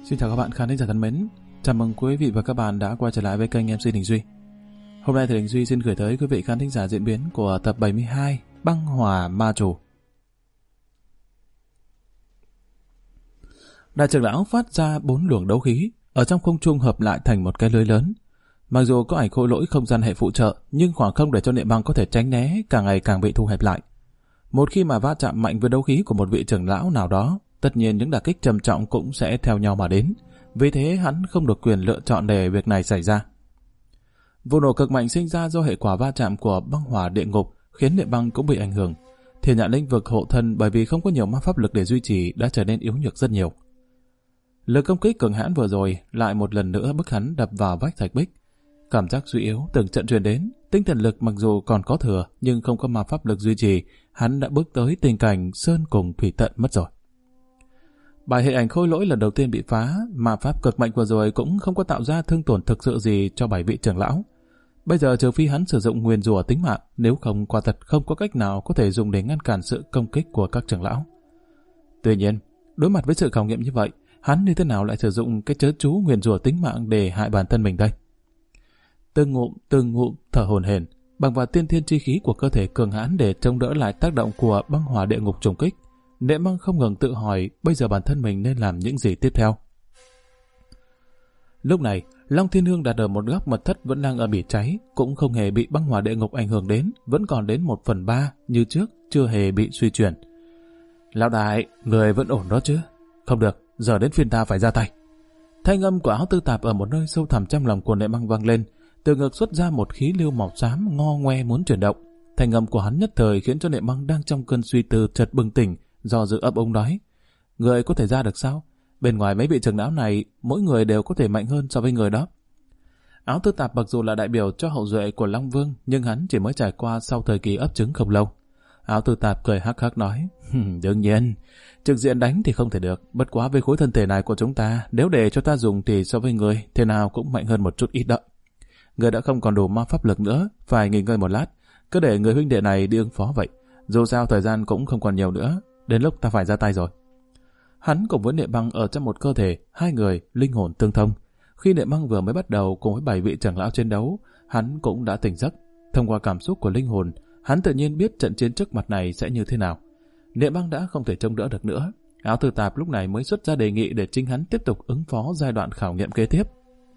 Xin chào các bạn khán thính giả thân mến. Chào mừng quý vị và các bạn đã quay trở lại với kênh MC Đình Duy. Hôm nay thì Đình Duy xin gửi tới quý vị khán thính giả diễn biến của tập 72 Băng Hỏa Ma Chủ. Đại trưởng lão phát ra 4 luồng đấu khí ở trong không trung hợp lại thành một cái lưới lớn. Mặc dù có ảnh khối lỗi không gian hệ phụ trợ, nhưng khoảng không để cho Niệm Băng có thể tránh né càng ngày càng bị thu hẹp lại. Một khi mà va chạm mạnh với đấu khí của một vị trưởng lão nào đó, tất nhiên những đả kích trầm trọng cũng sẽ theo nhau mà đến. Vì thế hắn không được quyền lựa chọn để việc này xảy ra. Vụ nổ cực mạnh sinh ra do hệ quả va chạm của băng hỏa địa ngục khiến Niệm Băng cũng bị ảnh hưởng. Thiên Nhãn lĩnh vực hộ thân bởi vì không có nhiều ma pháp lực để duy trì đã trở nên yếu nhược rất nhiều. Lực công kích cường hãn vừa rồi lại một lần nữa bức hắn đập vào vách thạch bích. Cảm giác suy yếu từng trận truyền đến, tinh thần lực mặc dù còn có thừa nhưng không có ma pháp lực duy trì, hắn đã bước tới tình cảnh sơn cùng thủy tận mất rồi. Bài hệ ảnh khôi lỗi lần đầu tiên bị phá, ma pháp cực mạnh vừa rồi cũng không có tạo ra thương tổn thực sự gì cho 7 vị trưởng lão. Bây giờ trừ phi hắn sử dụng nguyền rủa tính mạng, nếu không quả thật không có cách nào có thể dùng để ngăn cản sự công kích của các trưởng lão. Tuy nhiên, đối mặt với sự khảo nghiệm như vậy, hắn như thế nào lại sử dụng cái chớ chú nguyền rủa tính mạng để hại bản thân mình đây? Từng ngụm thở hổn hển, bằng vào tiên thiên chi khí của cơ thể cường hãn để chống đỡ lại tác động của băng hỏa địa ngục trùng kích. Niệm Băng không ngừng tự hỏi bây giờ bản thân mình nên làm những gì tiếp theo. Lúc này, Long Thiên Hương đặt ở một góc mật thất vẫn đang ở bị cháy, cũng không hề bị băng hỏa địa ngục ảnh hưởng đến, vẫn còn đến 1/3 như trước, chưa hề bị suy chuyển. Lão đại, người vẫn ổn đó chứ? Không được, giờ đến phiên ta phải ra tay. Thanh âm của Áo Tư Tạp ở một nơi sâu thẳm trong lòng của Niệm Băng vang lên, từ ngực xuất ra một khí lưu màu xám ngo ngoe muốn chuyển động. Thanh âm của hắn nhất thời khiến cho Niệm Băng đang trong cơn suy tư chợt bừng tỉnh, do dự ấp úng nói: người có thể ra được sao? Bên ngoài mấy vị trưởng lão này, mỗi người đều có thể mạnh hơn so với người đó. Áo Tư Tạp mặc dù là đại biểu cho hậu duệ của Long Vương, nhưng hắn chỉ mới trải qua sau thời kỳ ấp trứng không lâu. Áo Tư Tạp cười hắc hắc nói: đương nhiên, trực diện đánh thì không thể được, bất quá với khối thân thể này của chúng ta, nếu để cho ta dùng thì so với người, thế nào cũng mạnh hơn một chút ít đó. Người đã không còn đủ ma pháp lực nữa, phải nghỉ ngơi một lát, cứ để người huynh đệ này đi ứng phó vậy. Dù sao thời gian cũng không còn nhiều nữa, đến lúc ta phải ra tay rồi. Hắn cùng với Niệm Băng ở trong một cơ thể, hai người linh hồn tương thông. Khi Niệm Băng vừa mới bắt đầu cùng với 7 vị trưởng lão chiến đấu, hắn cũng đã tỉnh giấc. Thông qua cảm xúc của linh hồn, hắn tự nhiên biết trận chiến trước mặt này sẽ như thế nào. Niệm Băng đã không thể trông đỡ được nữa. Áo Tư Tạp lúc này mới xuất ra đề nghị để chính hắn tiếp tục ứng phó giai đoạn khảo nghiệm kế tiếp.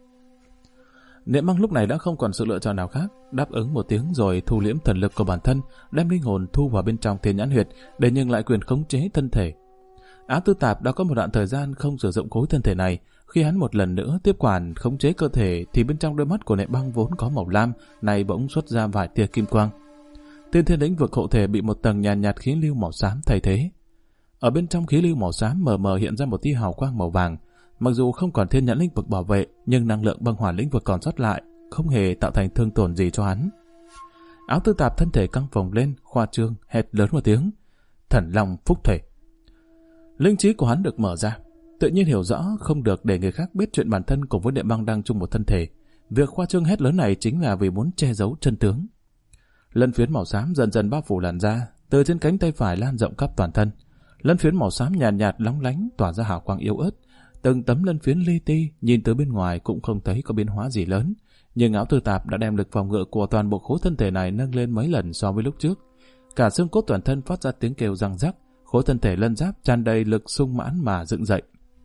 Niệm Băng lúc này đã không còn sự lựa chọn nào khác, đáp ứng một tiếng rồi thu liễm thần lực của bản thân, đem linh hồn thu vào bên trong Thiên Nhãn huyệt để nhưng lại quyền khống chế thân thể. Áo Tư Tạp đã có một đoạn thời gian không sử dụng khối thân thể này, khi hắn một lần nữa tiếp quản khống chế cơ thể thì bên trong đôi mắt của Niệm Băng vốn có màu lam, này bỗng xuất ra vài tia kim quang. Tiên thiên lĩnh vực hộ thể bị một tầng nhàn nhạt khí lưu màu xám thay thế. Ở bên trong khí lưu màu xám mờ mờ hiện ra một tia hào quang màu vàng. Mặc dù không còn Thiên Nhãn lĩnh vực bảo vệ, nhưng năng lượng băng hỏa lĩnh vực còn sót lại, không hề tạo thành thương tổn gì cho hắn. Áo Tư Tạp thân thể căng phồng lên, khoa trương, hét lớn một tiếng: Thần Long phúc thể. Linh trí của hắn được mở ra, tự nhiên hiểu rõ không được để người khác biết chuyện bản thân cùng với Niệm Băng đang chung một thân thể. Việc khoa trương hét lớn này chính là vì muốn che giấu chân tướng. Lân phiến màu xám dần dần bao phủ làn da, từ trên cánh tay phải lan rộng khắp toàn thân. Lân phiến màu xám nhàn nhạt lóng lánh tỏa ra hào quang yếu ớt. Từng tấm lân phiến li ti nhìn từ bên ngoài cũng không thấy có biến hóa gì lớn, nhưng Áo Tư Tạp đã đem lực phòng ngự của toàn bộ khối thân thể này nâng lên mấy lần so với lúc trước. Cả xương cốt toàn thân phát ra tiếng kêu răng rắc, khối thân thể lân giáp tràn đầy lực sung mãn mà dựng dậy.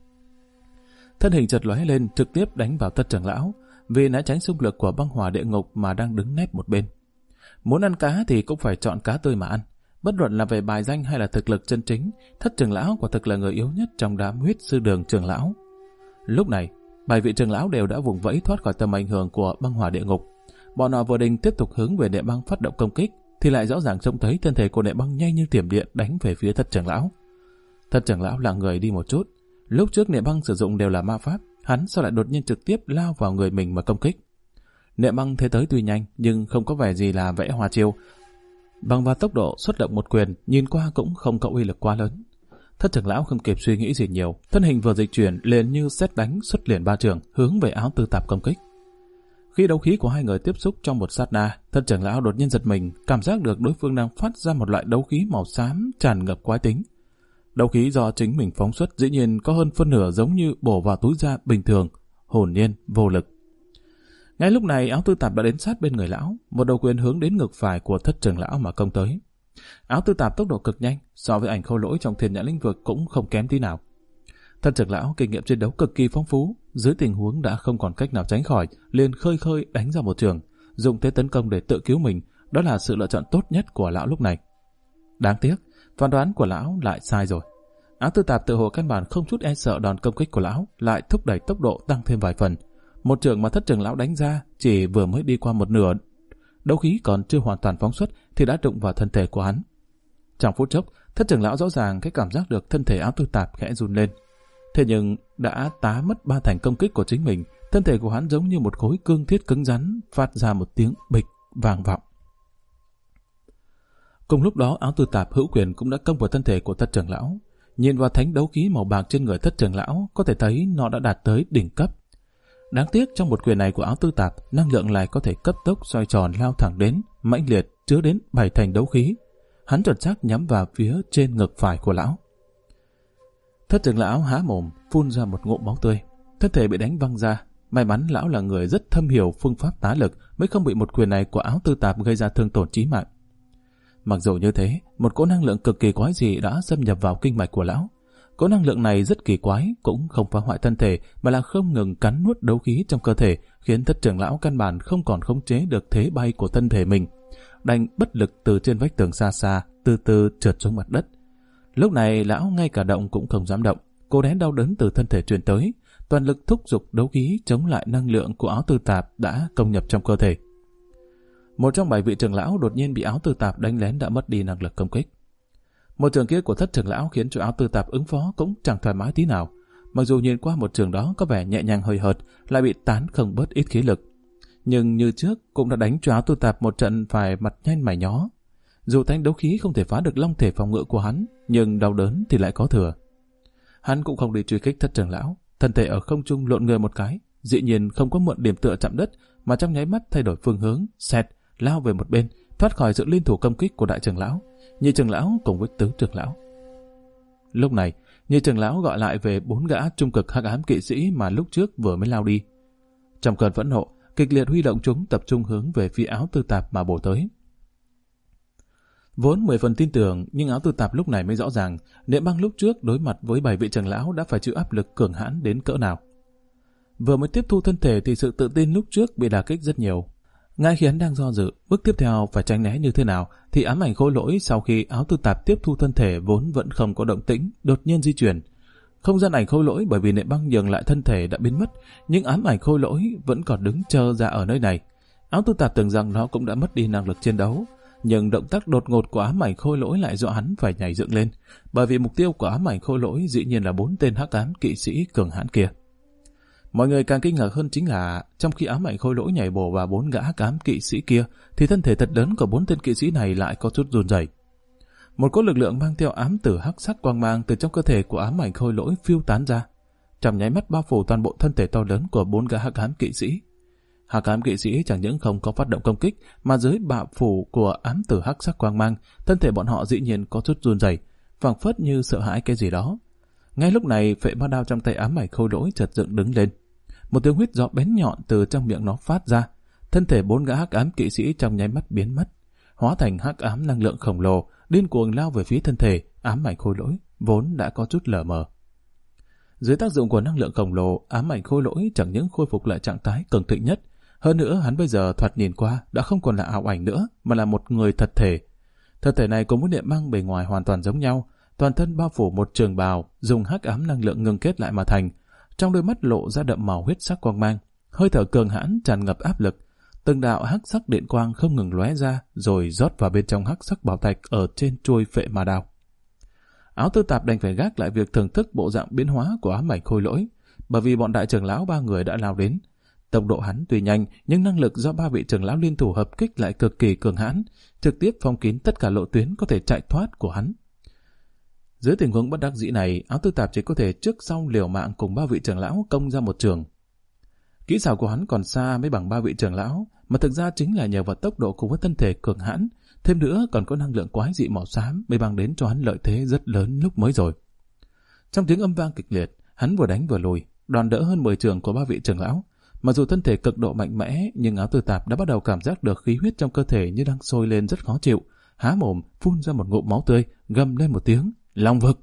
Thân hình chợt lóe lên trực tiếp đánh vào Thất trưởng lão, vì né tránh xung lực của băng hỏa địa ngục mà đang đứng nép một bên. Muốn ăn cá thì cũng phải chọn cá tươi mà ăn. Bất luận là về bài danh hay là thực lực chân chính, Thất trưởng lão quả thực là người yếu nhất trong đám huyết sư đường trưởng lão. Lúc này, 7 vị trưởng lão đều đã vùng vẫy thoát khỏi tầm ảnh hưởng của băng hỏa địa ngục. Bọn họ vừa định tiếp tục hướng về Niệm Băng phát động công kích, thì lại rõ ràng trông thấy thân thể của Niệm Băng nhanh như thiểm điện đánh về phía Thất trưởng lão. Thất trưởng lão là người đi một chút. Lúc trước Niệm Băng sử dụng đều là ma pháp, hắn sao lại đột nhiên trực tiếp lao vào người mình mà công kích? Niệm Băng thế tới tuy nhanh nhưng không có vẻ gì là vẽ hoa chiêu. Bằng vào tốc độ xuất động một quyền, nhìn qua cũng không có uy lực quá lớn. Thất trưởng lão không kịp suy nghĩ gì nhiều, thân hình vừa dịch chuyển liền như sét đánh xuất liền 3 trường hướng về Áo Tư Tạp công kích. Khi đấu khí của hai người tiếp xúc trong một sát na, Thất trưởng lão đột nhiên giật mình, cảm giác được đối phương đang phát ra một loại đấu khí màu xám tràn ngập quái tính. Đấu khí do chính mình phóng xuất dĩ nhiên có hơn phân nửa giống như bổ vào túi da bình thường, hồn nhiên, vô lực. Ngay lúc này Áo Tư Tạp đã đến sát bên người lão, một đầu quyền hướng đến ngực phải của Thất Trưởng lão mà công tới. Áo Tư Tạp tốc độ cực nhanh, so với Ảnh Khôi Lỗi trong Thiên Nhãn lĩnh vực cũng không kém tí nào. Thất Trưởng lão kinh nghiệm chiến đấu cực kỳ phong phú, dưới tình huống đã không còn cách nào tránh khỏi, liền khơi đánh ra một trường, dùng thế tấn công để tự cứu mình, đó là sự lựa chọn tốt nhất của lão lúc này. Đáng tiếc, phán đoán của lão lại sai rồi. Áo Tư Tạp tự hồ căn bản không chút e sợ đòn công kích của lão, lại thúc đẩy tốc độ tăng thêm vài phần. Một trường mà Thất Trưởng lão đánh ra chỉ vừa mới đi qua một nửa, đấu khí còn chưa hoàn toàn phóng xuất thì đã đụng vào thân thể của hắn. Trong phút chốc, Thất Trưởng lão rõ ràng cái cảm giác được thân thể Áo Tư Tạp khẽ run lên. Thế nhưng đã tá mất 3 thành công kích của chính mình, thân thể của hắn giống như một khối cương thiết cứng rắn, phát ra một tiếng bịch vang vọng. Cùng lúc đó, Áo Tư Tạp hữu quyền cũng đã công vào thân thể của Thất Trưởng lão. Nhìn vào thánh đấu khí màu bạc trên người Thất Trưởng lão, có thể thấy nó đã đạt tới đỉnh cấp. Đáng tiếc trong một quyền này của Áo Tư Tạp, năng lượng lại có thể cấp tốc xoay tròn lao thẳng đến, mãnh liệt chứa đến 7 thành đấu khí. Hắn chuẩn xác nhắm vào phía trên ngực phải của lão. Thất Trưởng lão há mồm, phun ra một ngụm máu tươi, thân thể bị đánh văng ra. May mắn lão là người rất thâm hiểu phương pháp tá lực, mới không bị một quyền này của Áo Tư Tạp gây ra thương tổn chí mạng. Mặc dù như thế, một cỗ năng lượng cực kỳ quái dị đã xâm nhập vào kinh mạch của lão. Cỗ năng lượng này rất kỳ quái, cũng không phá hoại thân thể, mà là không ngừng cắn nuốt đấu khí trong cơ thể, khiến Thất Trưởng lão căn bản không còn khống chế được thế bay của thân thể mình, đành bất lực từ trên vách tường xa xa, từ từ trượt xuống mặt đất. Lúc này lão ngay cả động cũng không dám động, cô đén đau đớn từ thân thể truyền tới, toàn lực thúc giục đấu khí chống lại năng lượng của Áo Tư Tạp đã công nhập trong cơ thể. Một trong 7 vị trưởng lão đột nhiên bị Áo Tư Tạp đánh lén đã mất đi năng lực công kích. Một trường kia của Thất Trưởng lão khiến cho Áo Tư Tạp ứng phó cũng chẳng thoải mái tí nào. Mặc dù nhìn qua một trường đó có vẻ nhẹ nhàng hời hợt, lại bị tán không bớt ít khí lực, nhưng như trước cũng đã đánh cho Áo Tư Tạp một trận phải mặt nhanh mày nhó. Dù thanh đấu khí không thể phá được long thể phòng ngự của hắn, nhưng đau đớn thì lại có thừa. Hắn cũng không đi truy kích Thất Trưởng lão, thân thể ở không trung lộn người một cái, dĩ nhiên không có mượn điểm tựa chạm đất, mà trong nháy mắt thay đổi phương hướng, xẹt lao về một bên, thoát khỏi sự liên thủ công kích của Đại Trưởng lão, Nhị Trưởng lão cùng với Tứ Trưởng lão. Lúc này, Nhị Trưởng lão gọi lại về 4 gã trung cực hắc ám kỵ sĩ mà lúc trước vừa mới lao đi. Trong cơn phẫn nộ, kịch liệt huy động chúng tập trung hướng về phía Áo Tư Tạp mà bổ tới. Vốn 10 phần tin tưởng, nhưng Áo Tư Tạp lúc này mới rõ ràng, Niệm Băng lúc trước đối mặt với 7 vị trưởng lão đã phải chịu áp lực cường hãn đến cỡ nào. Vừa mới tiếp thu thân thể thì sự tự tin lúc trước bị đả kích rất nhiều. Ngay khi hắn đang do dự, bước tiếp theo phải tránh né như thế nào, thì ám ảnh khôi lỗi sau khi Áo Tư Tạp tiếp thu thân thể vốn vẫn không có động tĩnh, đột nhiên di chuyển. Không gian ảnh khôi lỗi bởi vì Niệm Băng nhường lại thân thể đã biến mất, nhưng ám ảnh khôi lỗi vẫn còn đứng chờ ra ở nơi này. Áo Tư Tạp tưởng rằng nó cũng đã mất đi năng lực chiến đấu, nhưng động tác đột ngột của ám ảnh khôi lỗi lại dọa hắn phải nhảy dựng lên, bởi vì mục tiêu của ám ảnh khôi lỗi dĩ nhiên là 4 tên hắc ám kỵ sĩ cường hãn kia. Mọi người càng kinh ngạc hơn chính là trong khi ám ảnh khôi lỗi nhảy bổ vào 4 gã hắc ám kỵ sĩ kia, thì thân thể thật lớn của 4 tên kỵ sĩ này lại có chút run rẩy. Một cỗ lực lượng mang theo ám tử hắc sắc quang mang từ trong cơ thể của ám ảnh khôi lỗi phiêu tán ra, trong nháy mắt bao phủ toàn bộ thân thể to lớn của 4 gã hắc ám kỵ sĩ. Hắc ám kỵ sĩ chẳng những không có phát động công kích, mà dưới bạo phủ của ám tử hắc sắc quang mang, thân thể bọn họ dĩ nhiên có chút run rẩy, phảng phất như sợ hãi cái gì đó. Ngay lúc này, phệ ma đao trong tay ám ảnh khôi lỗi chợt dựng đứng lên. Một tiếng huýt gió bén nhọn từ trong miệng nó phát ra, thân thể 4 gã hắc ám kỵ sĩ trong nháy mắt biến mất, hóa thành hắc ám năng lượng khổng lồ, điên cuồng lao về phía thân thể ám ảnh khôi lỗi vốn đã có chút lờ mờ. Dưới tác dụng của năng lượng khổng lồ, ám ảnh khôi lỗi chẳng những khôi phục lại trạng thái cường thịnh nhất, hơn nữa hắn bây giờ thoạt nhìn qua đã không còn là ảo ảnh nữa, mà là một người thật thể. Thật thể này cùng với Niệm Băng bề ngoài hoàn toàn giống nhau, toàn thân bao phủ một trường bào dùng hắc ám năng lượng ngưng kết lại mà thành. Trong đôi mắt lộ ra đậm màu huyết sắc quang mang, hơi thở cường hãn tràn ngập áp lực, từng đạo hắc sắc điện quang không ngừng lóe ra rồi rót vào bên trong hắc sắc bảo thạch ở trên chuôi phệ ma đao. Áo Tư Tạp đành phải gác lại việc thưởng thức bộ dạng biến hóa của ám ảnh khôi lỗi, bởi vì bọn đại trưởng lão 3 người đã lao đến. Tốc độ hắn tuy nhanh, nhưng năng lực do 3 vị trưởng lão liên thủ hợp kích lại cực kỳ cường hãn, trực tiếp phong kín tất cả lộ tuyến có thể chạy thoát của hắn. Dưới tình huống bất đắc dĩ này, Áo Tư Tạp chỉ có thể trước sau liều mạng cùng 3 vị trưởng lão công ra một trường. Kỹ xảo của hắn còn xa mới bằng 3 vị trưởng lão, mà thực ra chính là nhờ vào tốc độ cùng với thân thể cường hãn, thêm nữa còn có năng lượng quái dị màu xám mới mang đến cho hắn lợi thế rất lớn lúc mới rồi. Trong tiếng âm vang kịch liệt, hắn vừa đánh vừa lùi, đòn đỡ hơn 10 trường của ba vị trưởng lão. Mặc dù thân thể cực độ mạnh mẽ, nhưng Áo Tư Tạp đã bắt đầu cảm giác được khí huyết trong cơ thể như đang sôi lên rất khó chịu. Há mồm, phun ra một ngụm máu tươi, gầm lên một tiếng, Long vực.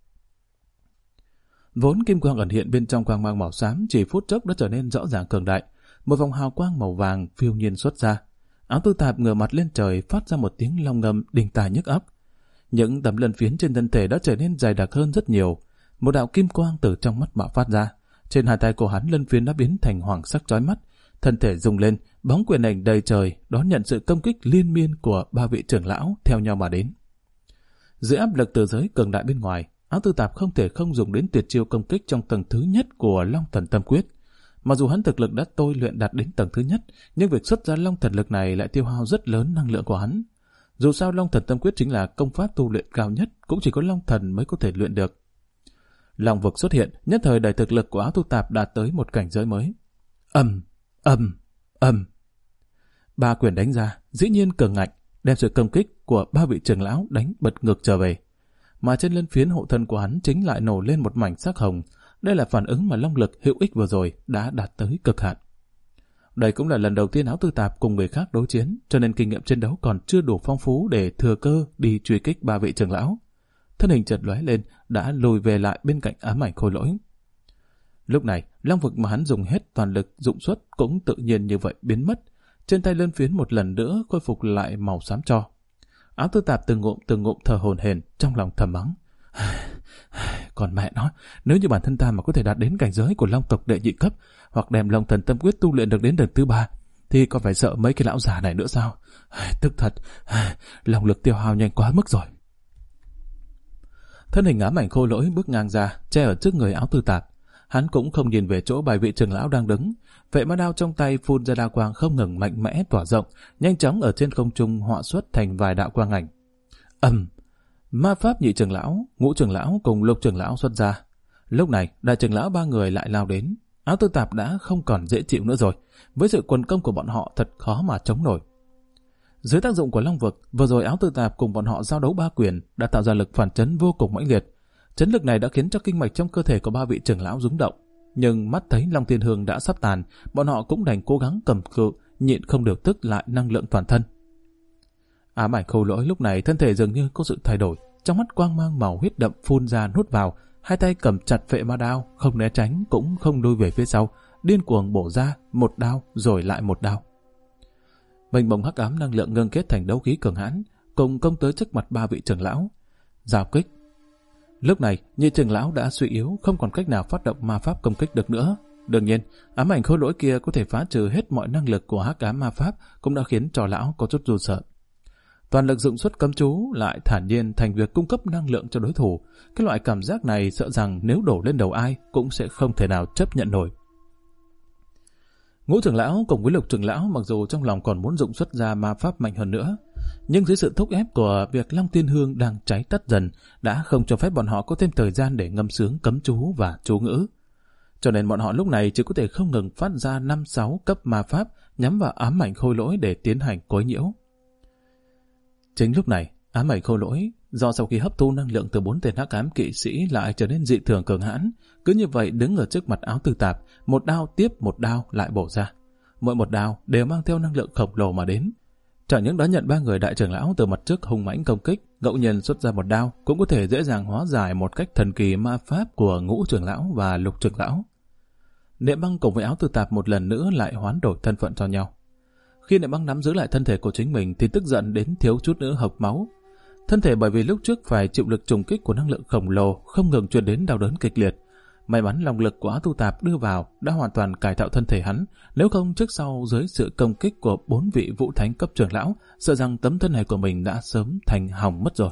Vốn kim quang ẩn hiện bên trong quang mang màu xám chỉ phút chốc đã trở nên rõ ràng cường đại. Một vòng hào quang màu vàng phiêu nhiên xuất ra. Áo Tư Tạp ngửa mặt lên trời phát ra một tiếng long ngâm đinh tai nhức óc. Những tấm lân phiến trên thân thể đã trở nên dày đặc hơn rất nhiều. Một đạo kim quang từ trong mắt bạo phát ra. Trên hai tay của hắn lân phiến đã biến thành hoàng sắc chói mắt. Thân thể rung lên, bóng quyền ảnh đầy trời đón nhận sự công kích liên miên của ba vị trưởng lão theo nhau mà đến. Dưới áp lực từ giới cường đại bên ngoài, Áo Tư Tạp không thể không dùng đến tuyệt chiêu công kích trong tầng thứ nhất của Long Thần Tâm Quyết. Mặc dù hắn thực lực đã tôi luyện đạt đến tầng thứ nhất, nhưng việc xuất ra Long Thần lực này lại tiêu hao rất lớn năng lượng của hắn. Dù sao Long Thần Tâm Quyết chính là công pháp tu luyện cao nhất, cũng chỉ có Long Thần mới có thể luyện được. Long vực xuất hiện, nhất thời đẩy thực lực của Áo Tư Tạp đạt tới một cảnh giới mới. Ba quyền đánh ra, dĩ nhiên cường ngạnh, đem sự công kích của ba vị trưởng lão đánh bật ngược trở về. Mà trên lân phiến hộ thân của hắn chính lại nổ lên một mảnh sắc hồng. Đây là phản ứng mà long lực hữu ích vừa rồi đã đạt tới cực hạn. Đây cũng là lần đầu tiên Áo Tư Tạp cùng người khác đối chiến, cho nên kinh nghiệm chiến đấu còn chưa đủ phong phú để thừa cơ đi truy kích ba vị trưởng lão. Thân hình chợt lóe lên, đã lùi về lại bên cạnh ám ảnh khôi lỗi. Lúc này, long vực mà hắn dùng hết toàn lực dụng xuất cũng tự nhiên như vậy biến mất. Trên tay lân phiến một lần nữa khôi phục lại màu xám tro. Áo Tư Tạp từng ngụm thở hổn hển, trong lòng thầm mắng. Còn mẹ nó, nếu như bản thân ta mà có thể đạt đến cảnh giới của long tộc đệ nhị cấp, hoặc đem Long Thần Tâm Quyết tu luyện được đến đợt thứ 3, thì còn phải sợ mấy cái lão già này nữa sao? Tức thật, lòng lực tiêu hao nhanh quá mức rồi. Thân hình ám ảnh khôi lỗi bước ngang ra, che ở trước người Áo Tư Tạp. Hắn cũng không nhìn về chỗ bài vị trưởng lão đang đứng. Vệ ma đao trong tay phun ra đao quang không ngừng mạnh mẽ tỏa rộng, nhanh chóng ở trên không trung họa xuất thành vài đạo quang ảnh. Ma pháp nhị trưởng lão, ngũ trưởng lão cùng lục trưởng lão xuất ra. Lúc này, đại trưởng lão ba người lại lao đến. Áo Tư Tạp đã không còn dễ chịu nữa rồi. Với sự quần công của bọn họ thật khó mà chống nổi. Dưới tác dụng của long vực, vừa rồi Áo Tư Tạp cùng bọn họ giao đấu ba quyền đã tạo ra lực phản chấn vô cùng mãnh liệt. Chấn lực này đã khiến cho kinh mạch trong cơ thể của ba vị trưởng lão rung động. Nhưng mắt thấy Long Thiên Hương đã sắp tàn, bọn họ cũng đành cố gắng cầm cự, nhịn không được tức lại năng lượng toàn thân. Ám ảnh khôi lỗi lúc này thân thể dường như có sự thay đổi, trong mắt quang mang màu huyết đậm phun ra nuốt vào, hai tay cầm chặt vệ ma đao, không né tránh cũng không lùi về phía sau, điên cuồng bổ ra một đao rồi lại một đao. Mênh mông hắc ám năng lượng ngưng kết thành đấu khí cường hãn, cùng công tới trước mặt ba vị trưởng lão. Giao kích. Lúc này, nhị trưởng lão đã suy yếu, không còn cách nào phát động ma pháp công kích được nữa. Đương nhiên, ám ảnh khôi lỗi kia có thể phá trừ hết mọi năng lực của hắc ám ma pháp, cũng đã khiến cho lão có chút run sợ. Toàn lực dụng xuất cấm chú lại thản nhiên thành việc cung cấp năng lượng cho đối thủ. Cái loại cảm giác này sợ rằng nếu đổ lên đầu ai cũng sẽ không thể nào chấp nhận nổi. Ngũ trưởng lão cùng với lục trưởng lão mặc dù trong lòng còn muốn dụng xuất ra ma pháp mạnh hơn nữa, nhưng dưới sự thúc ép của việc Long Thiên Hương đang cháy tắt dần đã không cho phép bọn họ có thêm thời gian để ngâm sướng cấm chú và chú ngữ. Cho nên bọn họ lúc này chỉ có thể không ngừng phát ra 5-6 cấp ma pháp nhắm vào ám ảnh khôi lỗi để tiến hành quấy nhiễu. Chính lúc này, ám ảnh khôi lỗi do sau khi hấp thu năng lượng từ 4 tên hắc ám kỵ sĩ lại trở nên dị thường cường hãn, cứ như vậy đứng ở trước mặt Áo Tư Tạp, một đao tiếp một đao lại bổ ra. Mỗi một đao đều mang theo năng lượng khổng lồ mà đến. Chẳng những đã nhận ba người đại trưởng lão từ mặt trước hung mãnh công kích, ngẫu nhiên xuất ra một đao cũng có thể dễ dàng hóa giải một cách thần kỳ ma pháp của ngũ trưởng lão và lục trưởng lão. Niệm Băng cùng với Áo Tư Tạp một lần nữa lại hoán đổi thân phận cho nhau. Khi Niệm Băng nắm giữ lại thân thể của chính mình thì tức giận đến thiếu chút nữa hộc máu. Thân thể bởi vì lúc trước phải chịu lực trùng kích của năng lượng khổng lồ không ngừng truyền đến đau đớn kịch liệt. May mắn lòng lực của Áo Tư Tạp đưa vào đã hoàn toàn cải tạo thân thể hắn, nếu không trước sau dưới sự công kích của 4 vị vũ thánh cấp trưởng lão, sợ rằng tấm thân này của mình đã sớm thành hỏng mất rồi.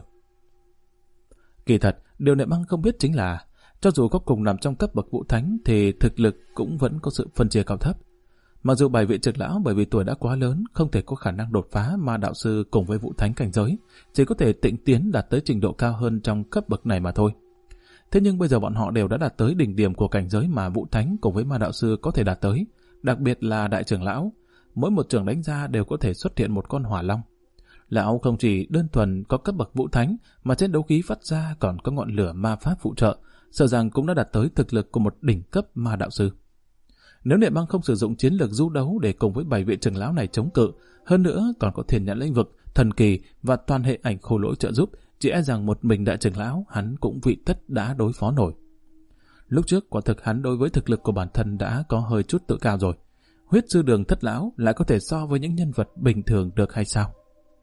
Kỳ thật, điều Niệm Băng không biết chính là, cho dù có cùng nằm trong cấp bậc vũ thánh thì thực lực cũng vẫn có sự phân chia cao thấp. Mặc dù 7 vị trưởng lão bởi vì tuổi đã quá lớn, không thể có khả năng đột phá ma đạo sư cùng với vũ thánh cảnh giới, chỉ có thể tịnh tiến đạt tới trình độ cao hơn trong cấp bậc này mà thôi. Thế nhưng bây giờ bọn họ đều đã đạt tới đỉnh điểm của cảnh giới mà vũ thánh cùng với ma đạo sư có thể đạt tới, đặc biệt là đại trưởng lão. Mỗi một trường đánh ra đều có thể xuất hiện một con hỏa long. Lão không chỉ đơn thuần có cấp bậc vũ thánh, mà trên đấu khí phát ra còn có ngọn lửa ma pháp phụ trợ, sợ rằng cũng đã đạt tới thực lực của một đỉnh cấp ma đạo sư. Nếu Niệm Băng không sử dụng chiến lược du đấu để cùng với 7 vị trưởng lão này chống cự, hơn nữa còn có Thiên Nhãn lĩnh vực, thần kỳ và toàn hệ ảnh khôi lỗi trợ giúp, chỉ e rằng một mình đại trưởng lão hắn cũng vị tất đã đối phó nổi. Lúc trước quả thực hắn đối với thực lực của bản thân đã có hơi chút tự cao rồi. Huyết sư Đường Thất lão lại có thể so với những nhân vật bình thường được hay sao?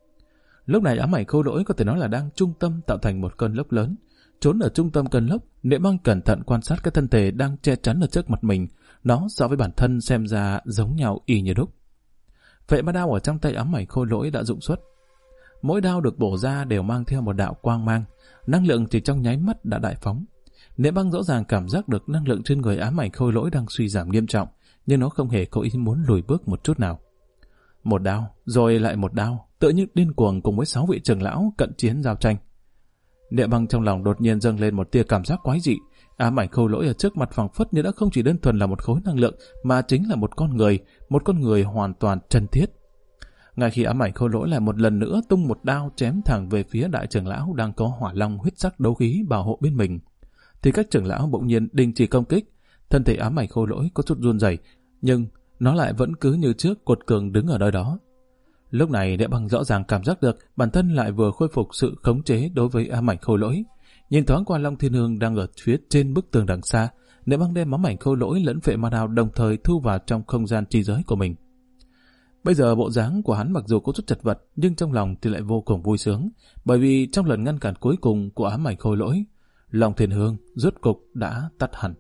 Lúc này ám ảnh khôi lỗi có thể nói là đang trung tâm tạo thành một cơn lốc lớn. Trốn ở trung tâm cơn lốc, Niệm Băng cẩn thận quan sát cái thân thể đang che chắn ở trước mặt mình. Nó so với bản thân xem ra giống nhau y như đúc. Vệ ma đao ở trong tay ám ảnh khôi lỗi đã dụng xuất. Mỗi đao được bổ ra đều mang theo một đạo quang mang, năng lượng chỉ trong nháy mắt đã đại phóng. Niệm Băng rõ ràng cảm giác được năng lượng trên người ám ảnh khôi lỗi đang suy giảm nghiêm trọng, nhưng nó không hề có ý muốn lùi bước một chút nào. Một đao, rồi lại một đao, tựa như điên cuồng cùng với 6 vị trưởng lão cận chiến giao tranh. Niệm Băng trong lòng đột nhiên dâng lên một tia cảm giác quái dị. Ám ảnh khôi lỗi ở trước mặt phảng phất như đã không chỉ đơn thuần là một khối năng lượng, mà chính là một con người hoàn toàn chân thiết. Ngay khi ám ảnh khôi lỗi lại một lần nữa tung một đao chém thẳng về phía đại trưởng lão đang có hỏa long huyết sắc đấu khí bảo hộ bên mình, thì các trưởng lão bỗng nhiên đình chỉ công kích. Thân thể ám ảnh khôi lỗi có chút run rẩy, nhưng nó lại vẫn cứ như trước cuột cường đứng ở nơi đó. Lúc này Niệm Băng rõ ràng cảm giác được bản thân lại vừa khôi phục sự khống chế đối với ám ảnh khôi lỗi. Nhìn thoáng qua Long Thiên Hương đang ở phía trên bức tường đằng xa, Niệm Băng đem ám ảnh khôi lỗi lẫn vệ ma đao đồng thời thu vào trong không gian chi giới của mình. Bây giờ bộ dáng của hắn mặc dù có chút chật vật, nhưng trong lòng thì lại vô cùng vui sướng, bởi vì trong lần ngăn cản cuối cùng của ám ảnh khôi lỗi, Long Thiên Hương rốt cục đã tắt hẳn.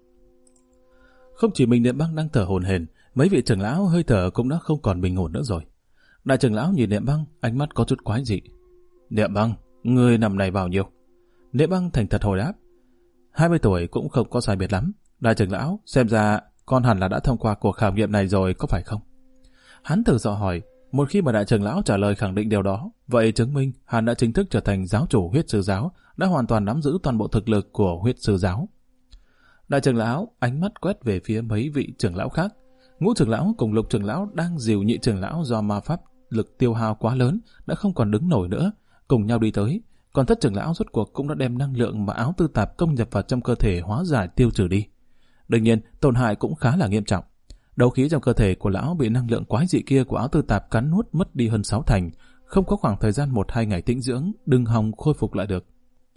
Không chỉ mình Niệm Băng đang thở hổn hển, mấy vị trưởng lão hơi thở cũng đã không còn bình ổn nữa rồi. Đại trưởng lão nhìn Niệm Băng, ánh mắt có chút quái dị. Niệm Băng, người năm này bao nhiêu? Niệm Băng thành thật hồi đáp. 20 tuổi cũng không có sai biệt lắm. Đại trưởng lão, xem ra con hẳn là đã thông qua cuộc khảo nghiệm này rồi có phải không? Hắn thử dò hỏi, một khi mà đại trưởng lão trả lời khẳng định điều đó, vậy chứng minh hắn đã chính thức trở thành giáo chủ huyết sư giáo, đã hoàn toàn nắm giữ toàn bộ thực lực của huyết sư giáo. Đại trưởng lão ánh mắt quét về phía mấy vị trưởng lão khác. Ngũ trưởng lão cùng Lục trưởng lão đang dìu nhị trưởng lão do ma pháp lực tiêu hao quá lớn đã không còn đứng nổi nữa, cùng nhau đi tới. Còn Thất trưởng lão rốt cuộc cũng đã đem năng lượng mà áo tư tạp công nhập vào trong cơ thể hóa giải tiêu trừ đi. Đương nhiên, tổn hại cũng khá là nghiêm trọng. Đấu khí trong cơ thể của lão bị năng lượng quái dị kia của áo tư tạp cắn nuốt mất đi hơn 6 thành, không có khoảng thời gian 1-2 ngày tĩnh dưỡng, đừng hòng khôi phục lại được.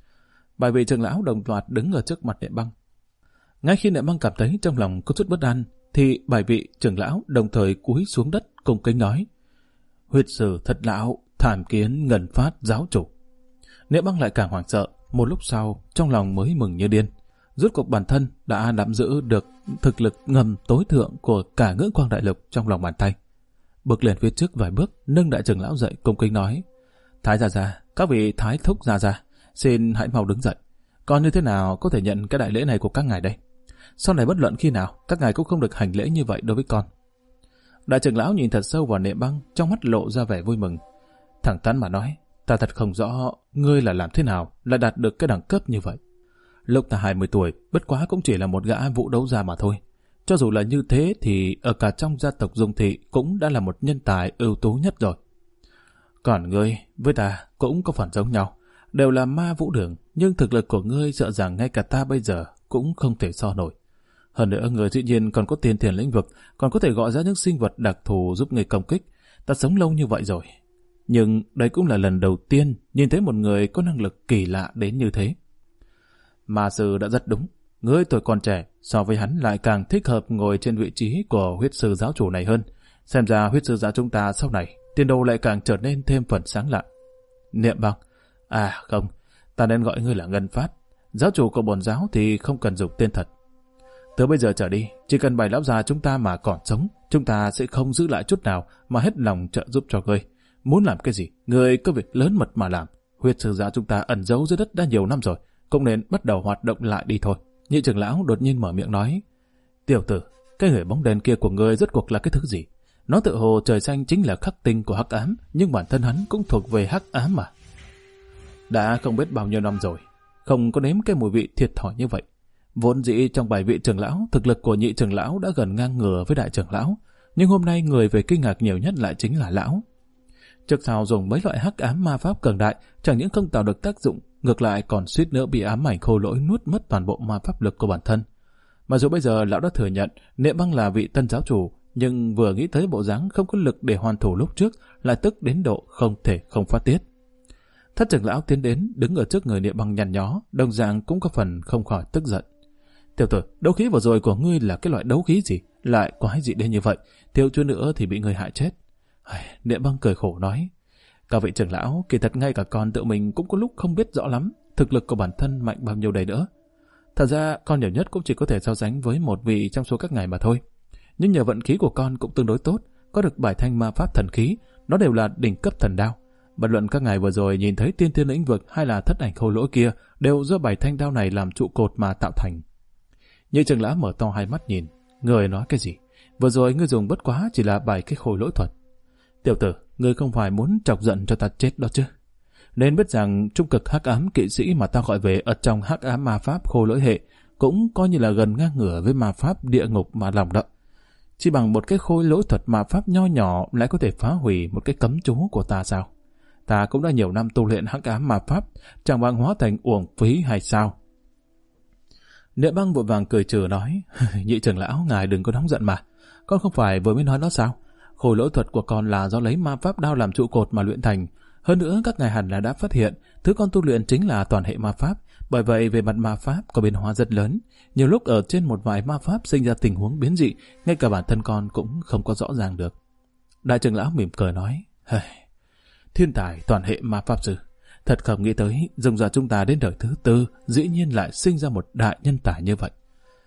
7 vị trưởng lão đồng loạt đứng ở trước mặt Niệm Băng. Ngay khi Niệm Băng cảm thấy trong lòng có chút bất an, thì 7 vị trưởng lão đồng thời cúi xuống đất cùng kính nói: Huyết sư Thất lão, Thảm Kiến Ngân Phát giáo chủ. Niệm Băng lại càng hoảng sợ, một lúc sau trong lòng mới mừng như điên. Rốt cuộc bản thân đã nắm giữ được thực lực ngầm tối thượng của cả Ngưỡng Quang Đại Lục trong lòng bàn tay. Bước lên phía trước vài bước, nâng đại trưởng lão dậy cung kính nói: Thái gia gia, các vị thái thúc gia gia, xin hãy mau đứng dậy. Còn như thế nào có thể nhận cái đại lễ này của các ngài đây? Sau này bất luận khi nào, các ngài cũng không được hành lễ như vậy đối với con. Đại trưởng lão nhìn thật sâu vào Niệm Băng, trong mắt lộ ra vẻ vui mừng. Thẳng thắn mà nói, ta thật không rõ ngươi là làm thế nào lại đạt được cái đẳng cấp như vậy. Lúc ta 20 tuổi, bất quá cũng chỉ là một gã vũ đấu gia mà thôi. Cho dù là như thế thì ở cả trong gia tộc Dung Thị cũng đã là một nhân tài ưu tú nhất rồi. Còn ngươi với ta cũng có phần giống nhau, đều là ma vũ đường, nhưng thực lực của ngươi sợ rằng ngay cả ta bây giờ cũng không thể so nổi. Hơn nữa người dĩ nhiên còn có tiên thiền lĩnh vực, còn có thể gọi ra những sinh vật đặc thù giúp người công kích. Ta sống lâu như vậy rồi, nhưng đây cũng là lần đầu tiên nhìn thấy một người có năng lực kỳ lạ đến như thế. Ma sư đã rất đúng, ngươi tuổi còn trẻ, so với hắn lại càng thích hợp ngồi trên vị trí của huyết sư giáo chủ này hơn. Xem ra huyết sư giáo chúng ta sau này tiền đồ lại càng trở nên thêm phần sáng lạ. Niệm Băng, à không, ta nên gọi ngươi là Ngân Phát. Giáo chủ của bổn giáo thì không cần dùng tên thật. Từ bây giờ trở đi, chỉ cần 7 lão già chúng ta mà còn sống, chúng ta sẽ không giữ lại chút nào mà hết lòng trợ giúp cho ngươi. Muốn làm cái gì, ngươi cứ việc lớn mật mà làm. Huyết sư giáo chúng ta ẩn giấu dưới đất đã nhiều năm rồi, cũng nên bắt đầu hoạt động lại đi thôi. Nhị trưởng lão đột nhiên mở miệng nói: Tiểu tử, cái người bóng đèn kia của ngươi rốt cuộc là cái thứ gì? Nó tự hồ trời xanh chính là khắc tinh của hắc ám, nhưng bản thân hắn cũng thuộc về hắc ám mà. Đã không biết bao nhiêu năm rồi, không có nếm cái mùi vị thiệt thòi như vậy. Vốn dĩ trong 7 vị trưởng lão, thực lực của nhị trưởng lão đã gần ngang ngửa với đại trưởng lão, nhưng hôm nay người về kinh ngạc nhiều nhất lại chính là lão. Trước sau dùng mấy loại hắc ám ma pháp cường đại, chẳng những không tạo được tác dụng ngược lại còn suýt nữa bị ám ảnh khôi lỗi nuốt mất toàn bộ ma pháp lực của bản thân. Mặc dù bây giờ lão đã thừa nhận Niệm Băng là vị tân giáo chủ, nhưng vừa nghĩ tới bộ dáng không có lực để hoàn thủ lúc trước, lại tức đến độ không thể không phát tiết. Thất trưởng lão tiến đến, đứng ở trước người Niệm Băng nhăn nhó, đồng dạng cũng có phần không khỏi tức giận. Tiểu tử, đấu khí vừa rồi của ngươi là cái loại đấu khí gì? Lại quái dị đến như vậy, thiếu chút nữa thì bị ngươi hại chết. Niệm Băng cười khổ nói, các vị trưởng lão, kỳ thật ngay cả con tự mình cũng có lúc không biết rõ lắm thực lực của bản thân mạnh bao nhiêu đây nữa. Thật ra con nhiều nhất cũng chỉ có thể so sánh với một vị trong số các ngài mà thôi. Nhưng nhờ vận khí của con cũng tương đối tốt, có được 7 thanh ma pháp thần khí, nó đều là đỉnh cấp thần đao. Bất luận các ngài vừa rồi nhìn thấy tiên thiên lĩnh vực hay là thất ảnh khôi lỗi kia, đều do 7 thanh đao này làm trụ cột mà tạo thành. Nhị trưởng lão mở to hai mắt nhìn, người nói cái gì? Vừa rồi ngươi dùng bất quá chỉ là 7 cái khôi lỗi thuật. Tiểu tử, ngươi không phải muốn chọc giận cho ta chết đó chứ? Nên biết rằng trung cực hắc ám kỵ sĩ mà ta gọi về ở trong hắc ám ma pháp khôi lỗi hệ cũng coi như là gần ngang ngửa với ma pháp địa ngục mà lòng đậm. Chỉ bằng một cái khôi lỗi thuật ma pháp nho nhỏ lại có thể phá hủy một cái cấm chú của ta sao? Ta cũng đã nhiều năm tu luyện hắc ám ma pháp, chẳng bằng hóa thành uổng phí hay sao? Niệm Băng vội vàng cười trừ nói, nhị trưởng lão ngài đừng có nóng giận mà, con không phải vừa mới nói đó sao? Khôi lỗi thuật của con là do lấy ma pháp đao làm trụ cột mà luyện thành. Hơn nữa các ngài hẳn là đã phát hiện, thứ con tu luyện chính là toàn hệ ma pháp, bởi vậy về mặt ma pháp có biến hóa rất lớn. Nhiều lúc ở trên một vài ma pháp sinh ra tình huống biến dị, ngay cả bản thân con cũng không có rõ ràng được. Đại trưởng lão mỉm cười nói, thiên tài toàn hệ ma pháp sư, thật không nghĩ tới dùng ra chúng ta đến đời thứ 4 dĩ nhiên lại sinh ra một đại nhân tài như vậy.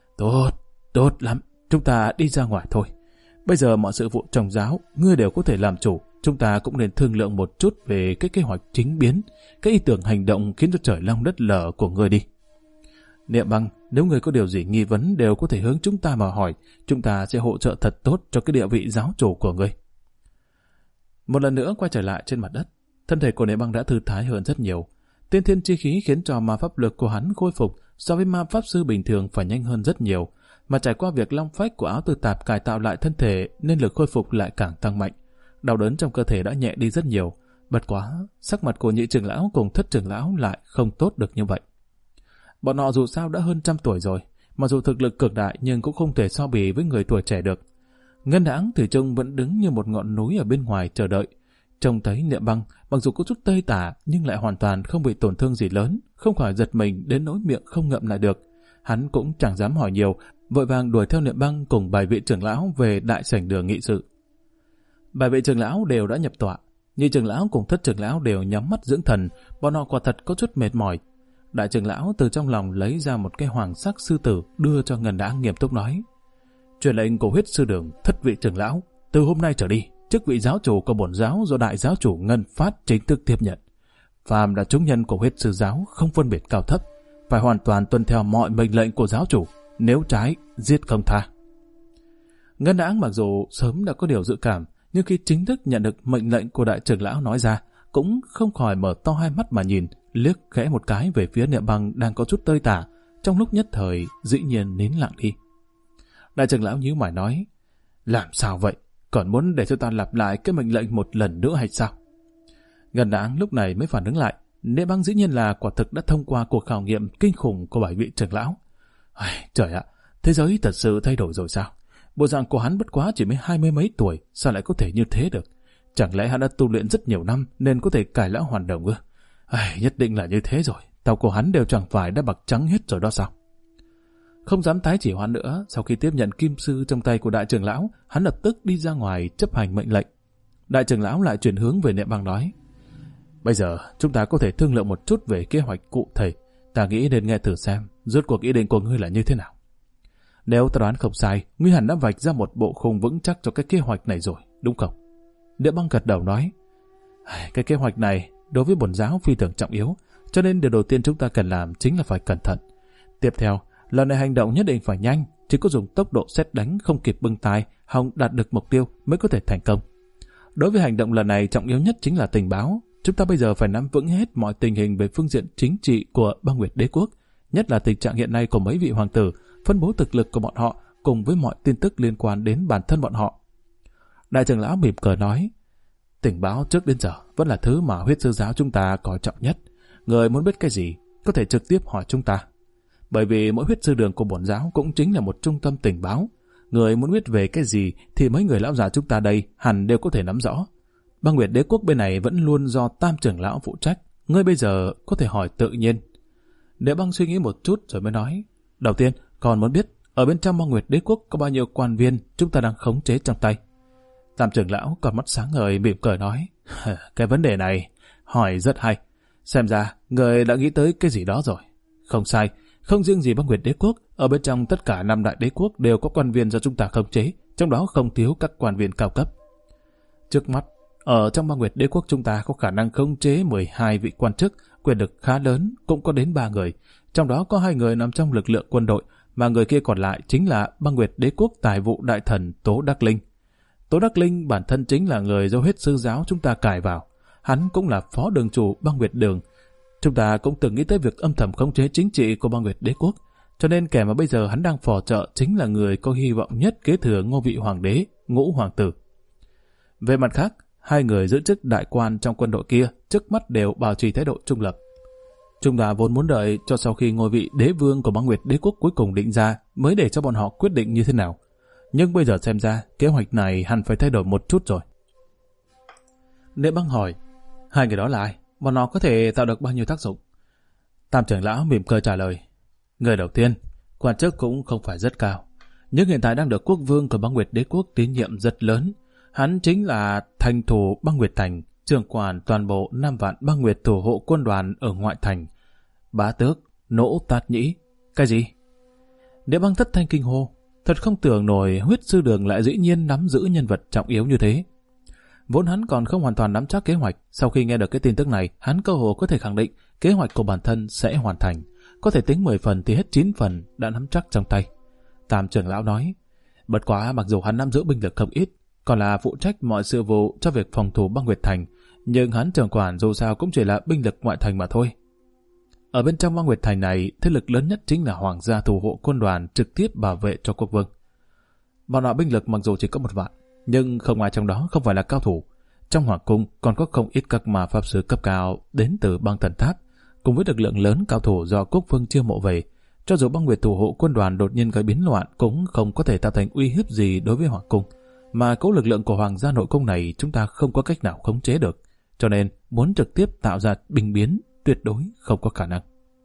Tốt lắm, chúng ta đi ra ngoài thôi. Bây giờ mọi sự vụ trong giáo, ngươi đều có thể làm chủ, chúng ta cũng nên thương lượng một chút về cái kế hoạch chính biến, cái ý tưởng hành động khiến cho trời long đất lở của ngươi đi. Niệm Băng, nếu ngươi có điều gì nghi vấn đều có thể hướng chúng ta mà hỏi, chúng ta sẽ hỗ trợ thật tốt cho cái địa vị giáo chủ của ngươi. Một lần nữa quay trở lại trên mặt đất, thân thể của Niệm Băng đã thư thái hơn rất nhiều. Tiên thiên chi khí khiến cho ma pháp lực của hắn khôi phục so với ma pháp sư bình thường phải nhanh hơn rất nhiều, mà trải qua việc long phách của áo tư tạp cải tạo lại thân thể nên lực khôi phục lại càng tăng mạnh. Đau đớn trong cơ thể đã nhẹ đi rất nhiều. Bất quá, sắc mặt của nhị trưởng lão cùng thất trưởng lão lại không tốt được như vậy. Bọn họ dù sao đã hơn 100 tuổi rồi, mặc dù thực lực cường đại nhưng cũng không thể so bì với người tuổi trẻ được. Ngân Đãng thủy chung vẫn đứng như một ngọn núi ở bên ngoài chờ đợi. Trông thấy Niệm Băng, mặc dù có chút tơi tả nhưng lại hoàn toàn không bị tổn thương gì lớn, không khỏi giật mình đến nỗi miệng không ngậm lại được. Hắn cũng chẳng dám hỏi nhiều, vội vàng đuổi theo Niệm Băng cùng 7 vị trưởng lão về đại sảnh đường nghị sự. 7 vị trưởng lão đều đã nhập tọa, nhị trưởng lão cùng thất trưởng lão đều nhắm mắt dưỡng thần, bọn họ quả thật có chút mệt mỏi. Đại trưởng lão từ trong lòng lấy ra một cái hoàng sắc sư tử đưa cho Ngân Đãng nghiêm túc nói: "Truyền lệnh của Huyết Sư Đường, thất vị trưởng lão, từ hôm nay trở đi, chức vị giáo chủ của bổn giáo do đại giáo chủ Ngân Phát chính thức tiếp nhận. Phàm là chúng nhân của Huyết Sư giáo không phân biệt cao thấp, phải hoàn toàn tuân theo mọi mệnh lệnh của giáo chủ, nếu trái giết không tha." Ngân Đãng mặc dù sớm đã có điều dự cảm, nhưng khi chính thức nhận được mệnh lệnh của đại trưởng lão nói ra, cũng không khỏi mở to hai mắt mà nhìn, liếc khẽ một cái về phía Niệm Băng đang có chút tơi tả, trong lúc nhất thời dĩ nhiên nín lặng đi. Đại trưởng lão nhíu mày nói: "Làm sao vậy? Còn muốn để cho ta lặp lại cái mệnh lệnh một lần nữa hay sao?" Ngân Đãng lúc này mới phản ứng lại, Niệm Băng dĩ nhiên là quả thực đã thông qua cuộc khảo nghiệm kinh khủng của 7 vị trưởng lão. Trời ạ, thế giới thật sự thay đổi rồi sao? Bộ dạng của hắn bất quá chỉ mới 20 mấy tuổi, sao lại có thể như thế được? Chẳng lẽ hắn đã tu luyện rất nhiều năm nên có thể cải lão hoàn đồng ư? Nhất định là như thế rồi, tóc của hắn đều chẳng phải đã bạc trắng hết rồi đó sao? Không dám tái chỉ hoãn nữa, sau khi tiếp nhận kim sư trong tay của đại trưởng lão, hắn lập tức đi ra ngoài chấp hành mệnh lệnh. Đại trưởng lão lại chuyển hướng về Niệm Băng nói: "Bây giờ chúng ta có thể thương lượng một chút về kế hoạch cụ thể. Ta nghĩ nên nghe thử xem rốt cuộc ý định của ngươi là như thế nào. Nếu ta đoán không sai, ngươi hẳn đã vạch ra một bộ khung vững chắc cho cái kế hoạch này rồi, đúng không?" Niệm Băng gật đầu nói: "Cái kế hoạch này đối với bổn giáo phi thường trọng yếu, cho nên điều đầu tiên chúng ta cần làm chính là phải cẩn thận. Tiếp theo, lần này hành động nhất định phải nhanh, chỉ có dùng tốc độ sét đánh không kịp bưng tai, hòng đạt được mục tiêu mới có thể thành công. Đối với hành động lần này trọng yếu nhất chính là tình báo. Chúng ta bây giờ phải nắm vững hết mọi tình hình về phương diện chính trị của Băng Nguyệt Đế quốc, nhất là tình trạng hiện nay của mấy vị hoàng tử, phân bố thực lực của bọn họ cùng với mọi tin tức liên quan đến bản thân bọn họ." Đại trưởng lão mỉm cười nói: "Tình báo trước đến giờ vẫn là thứ mà Huyết Sư giáo chúng ta coi trọng nhất. Người muốn biết cái gì, có thể trực tiếp hỏi chúng ta. Bởi vì mỗi huyết sư đường của bổn giáo cũng chính là một trung tâm tình báo. Người muốn biết về cái gì thì mấy người lão già chúng ta đây hẳn đều có thể nắm rõ. Băng Nguyệt Đế Quốc bên này vẫn luôn do Tam trưởng lão phụ trách. Ngươi bây giờ có thể hỏi tự nhiên. Địa Băng suy nghĩ một chút rồi mới nói. Đầu tiên, còn muốn biết ở bên trong Băng Nguyệt Đế Quốc có bao nhiêu quan viên chúng ta đang khống chế trong tay. Tam trưởng lão còn mắt sáng ngời mỉm cười nói. Cái vấn đề này hỏi rất hay. Xem ra người đã nghĩ tới cái gì đó rồi. Không sai, không riêng gì Băng Nguyệt Đế Quốc, ở bên trong tất cả 5 đại đế quốc đều có quan viên do chúng ta khống chế, trong đó không thiếu các quan viên cao cấp. Trước mắt, ở trong Băng Nguyệt Đế Quốc chúng ta có khả năng khống chế 12 vị quan chức, quyền lực khá lớn, cũng có đến 3 người. Trong đó có 2 người nằm trong lực lượng quân đội, mà người kia còn lại chính là Băng Nguyệt Đế Quốc tài vụ đại thần Tố Đắc Linh. Tố Đắc Linh bản thân chính là người do huyết sư giáo chúng ta cài vào. Hắn cũng là phó đường chủ Băng Nguyệt Đường. Chúng ta cũng từng nghĩ tới việc âm thầm khống chế chính trị của Băng Nguyệt Đế Quốc, cho nên kẻ mà bây giờ hắn đang phò trợ chính là người có hy vọng nhất kế thừa ngôi vị hoàng đế, Ngũ Hoàng tử. Về mặt khác, 2 người giữ chức đại quan trong quân đội kia trước mắt đều bảo trì thái độ trung lập. Chúng ta vốn muốn đợi cho sau khi ngôi vị đế vương của Băng Nguyệt Đế Quốc cuối cùng định ra mới để cho bọn họ quyết định như thế nào. Nhưng bây giờ xem ra kế hoạch này hẳn phải thay đổi một chút rồi. Địa Băng hỏi, 2 người đó là ai? Bọn nó có thể tạo được bao nhiêu tác dụng? Tam trưởng lão mỉm cười trả lời. Người đầu tiên, quan chức cũng không phải rất cao, nhưng hiện tại đang được quốc vương của Băng Nguyệt Đế Quốc tín nhiệm rất lớn. Hắn chính là thành thủ Băng Nguyệt Thành, trưởng quản toàn bộ 5 vạn Băng Nguyệt thủ hộ quân đoàn ở ngoại thành. Bá tước, Nỗ Tát Nhĩ. Cái gì? Địa Băng thất thanh kinh hô. Thật không tưởng nổi huyết sư đường lại dĩ nhiên nắm giữ nhân vật trọng yếu như thế. Vốn hắn còn không hoàn toàn nắm chắc kế hoạch, sau khi nghe được cái tin tức này, hắn cơ hồ có thể khẳng định kế hoạch của bản thân sẽ hoàn thành. Có thể tính 10 phần thì hết 9 phần đã nắm chắc trong tay. Tam trưởng lão nói, bất quá mặc dù hắn nắm giữ binh lực không ít, còn là phụ trách mọi sự vụ cho việc phòng thủ Băng Nguyệt Thành, nhưng hắn trưởng quản dù sao cũng chỉ là binh lực ngoại thành mà thôi. Ở bên trong Băng Nguyệt Thành này, thế lực lớn nhất chính là Hoàng gia thủ hộ quân đoàn trực tiếp bảo vệ cho quốc vương. Bọn họ binh lực mặc dù chỉ có 1 vạn, nhưng không ai trong đó không phải là cao thủ. Trong hoàng cung còn có không ít các ma pháp sư cấp cao đến từ Băng Thần Tháp, cùng với lực lượng lớn cao thủ do quốc vương chiêu mộ về. Cho dù Băng Nguyệt thủ hộ quân đoàn đột nhiên gây biến loạn cũng không có thể tạo thành uy hiếp gì đối với hoàng cung, mà cấu lực lượng của hoàng gia nội cung này chúng ta không có cách nào khống chế được, cho nên muốn trực tiếp tạo ra binh biến tuyệt đối không có khả năng.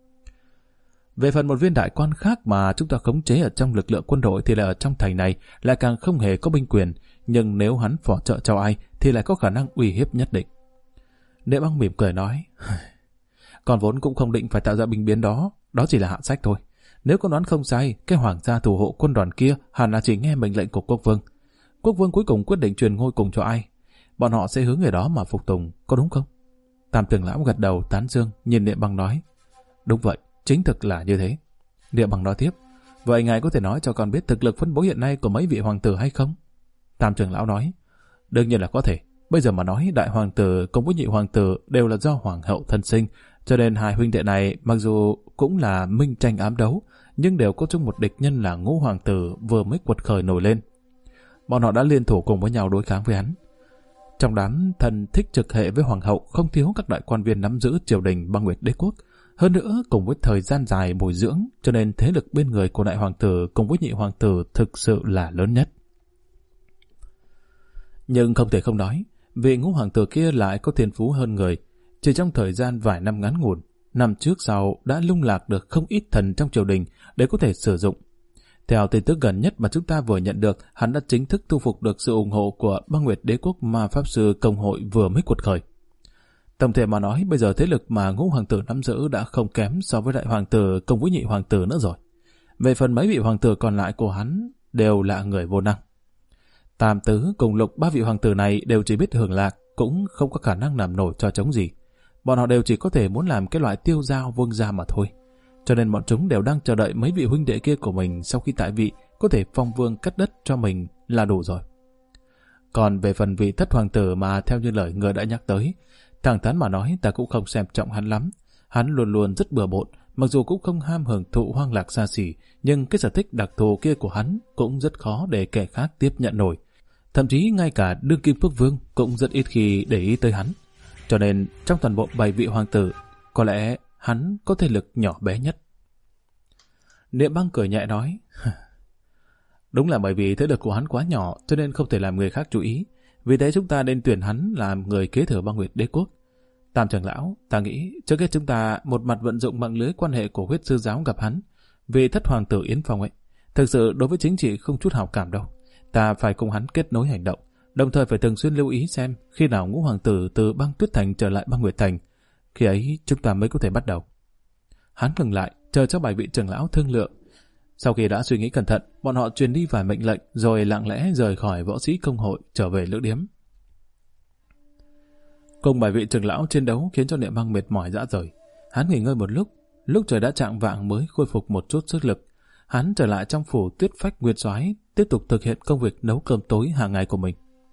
Về phần một viên đại quan khác mà chúng ta khống chế ở trong lực lượng quân đội thì là ở trong thành này lại càng không hề có binh quyền, nhưng nếu hắn phò trợ cho ai thì lại có khả năng uy hiếp nhất định. Địa Băng mỉm cười nói, còn vốn cũng không định phải tạo ra binh biến đó, đó chỉ là hạ sách thôi. Nếu con đoán không sai, cái hoàng gia thủ hộ quân đoàn kia hẳn là chỉ nghe mệnh lệnh của quốc vương. Quốc vương cuối cùng quyết định truyền ngôi cùng cho ai, bọn họ sẽ hướng người đó mà phục tùng, có đúng không? Tam trưởng lão gật đầu tán dương, nhìn Địa Băng nói, đúng vậy, chính thực là như thế. Địa Băng nói tiếp, vậy ngài có thể nói cho con biết thực lực phân bố hiện nay của mấy vị hoàng tử hay không? Tam trưởng lão nói, đương nhiên là có thể. Bây giờ mà nói đại hoàng tử cùng với nhị hoàng tử đều là do hoàng hậu thân sinh, cho nên 2 huynh đệ này mặc dù cũng là minh tranh ám đấu, nhưng đều có chung một địch nhân là Ngũ Hoàng tử vừa mới quật khởi nổi lên. Bọn họ đã liên thủ cùng với nhau đối kháng với hắn. Trong đám thần thích trực hệ với hoàng hậu không thiếu các đại quan viên nắm giữ triều đình Băng Nguyệt Đế Quốc. Hơn nữa cùng với thời gian dài bồi dưỡng, cho nên thế lực bên người của đại hoàng tử cùng với nhị hoàng tử thực sự là lớn nhất. Nhưng không thể không nói, vị Ngũ Hoàng tử kia lại có thiên phú hơn người. Chỉ trong thời gian vài năm ngắn ngủn, năm trước sau đã lung lạc được không ít thần trong triều đình để có thể sử dụng. Theo tin tức gần nhất mà chúng ta vừa nhận được, hắn đã chính thức thu phục được sự ủng hộ của Băng Nguyệt Đế Quốc ma pháp sư công hội vừa mới quật khởi. Tổng thể mà nói, bây giờ thế lực mà Ngũ Hoàng tử nắm giữ đã không kém so với đại hoàng tử cùng với nhị hoàng tử nữa rồi. Về phần mấy vị hoàng tử còn lại của hắn đều là người vô năng. Tam tứ cùng lục 3 vị hoàng tử này đều chỉ biết hưởng lạc, cũng không có khả năng làm nổi cho chống gì. Bọn họ đều chỉ có thể muốn làm cái loại tiêu dao vương gia mà thôi. Cho nên bọn chúng đều đang chờ đợi mấy vị huynh đệ kia của mình sau khi tại vị có thể phong vương cắt đất cho mình là đủ rồi. Còn về phần vị thất hoàng tử mà theo như lời người đã nhắc tới, thẳng thắn mà nói ta cũng không xem trọng hắn lắm. Hắn luôn luôn rất bừa bộn, mặc dù cũng không ham hưởng thụ hoang lạc xa xỉ, nhưng cái sở thích đặc thù kia của hắn cũng rất khó để kẻ khác tiếp nhận nổi. Thậm chí ngay cả đương kim quốc vương cũng rất ít khi để ý tới hắn. Cho nên trong toàn bộ 7 vị hoàng tử, có lẽ hắn có thể lực nhỏ bé nhất. Niệm Băng cười nhẹ nói, đúng là bởi vì thế lực của hắn quá nhỏ cho nên không thể làm người khác chú ý. Vì thế chúng ta nên tuyển hắn làm người kế thừa băng Nguyệt Đế Quốc. Tam trưởng lão, ta nghĩ trước hết chúng ta một mặt vận dụng mạng lưới quan hệ của huyết sư giáo gặp hắn. Vì thất hoàng tử Yến Phong ấy, thực sự đối với chính trị không chút hảo cảm đâu. Ta phải cùng hắn kết nối hành động, đồng thời phải thường xuyên lưu ý xem khi nào ngũ hoàng tử từ băng Tuyết Thành trở lại băng Nguyệt Thành. Khi ấy chúng ta mới có thể bắt đầu. Hắn ngừng lại, chờ cho bài vị trưởng lão thương lượng. Sau khi đã suy nghĩ cẩn thận, bọn họ truyền đi vài mệnh lệnh rồi lặng lẽ rời khỏi võ sĩ công hội trở về lữ điếm. Cùng bài vị trưởng lão chiến đấu khiến cho Niệm Băng mệt mỏi rã rời. Hắn nghỉ ngơi một lúc trời đã chạng vạng mới khôi phục một chút sức lực. Hắn trở lại trong phủ Tuyết Phách Nguyên Soái, tiếp tục thực hiện công việc nấu cơm tối hàng ngày của mình.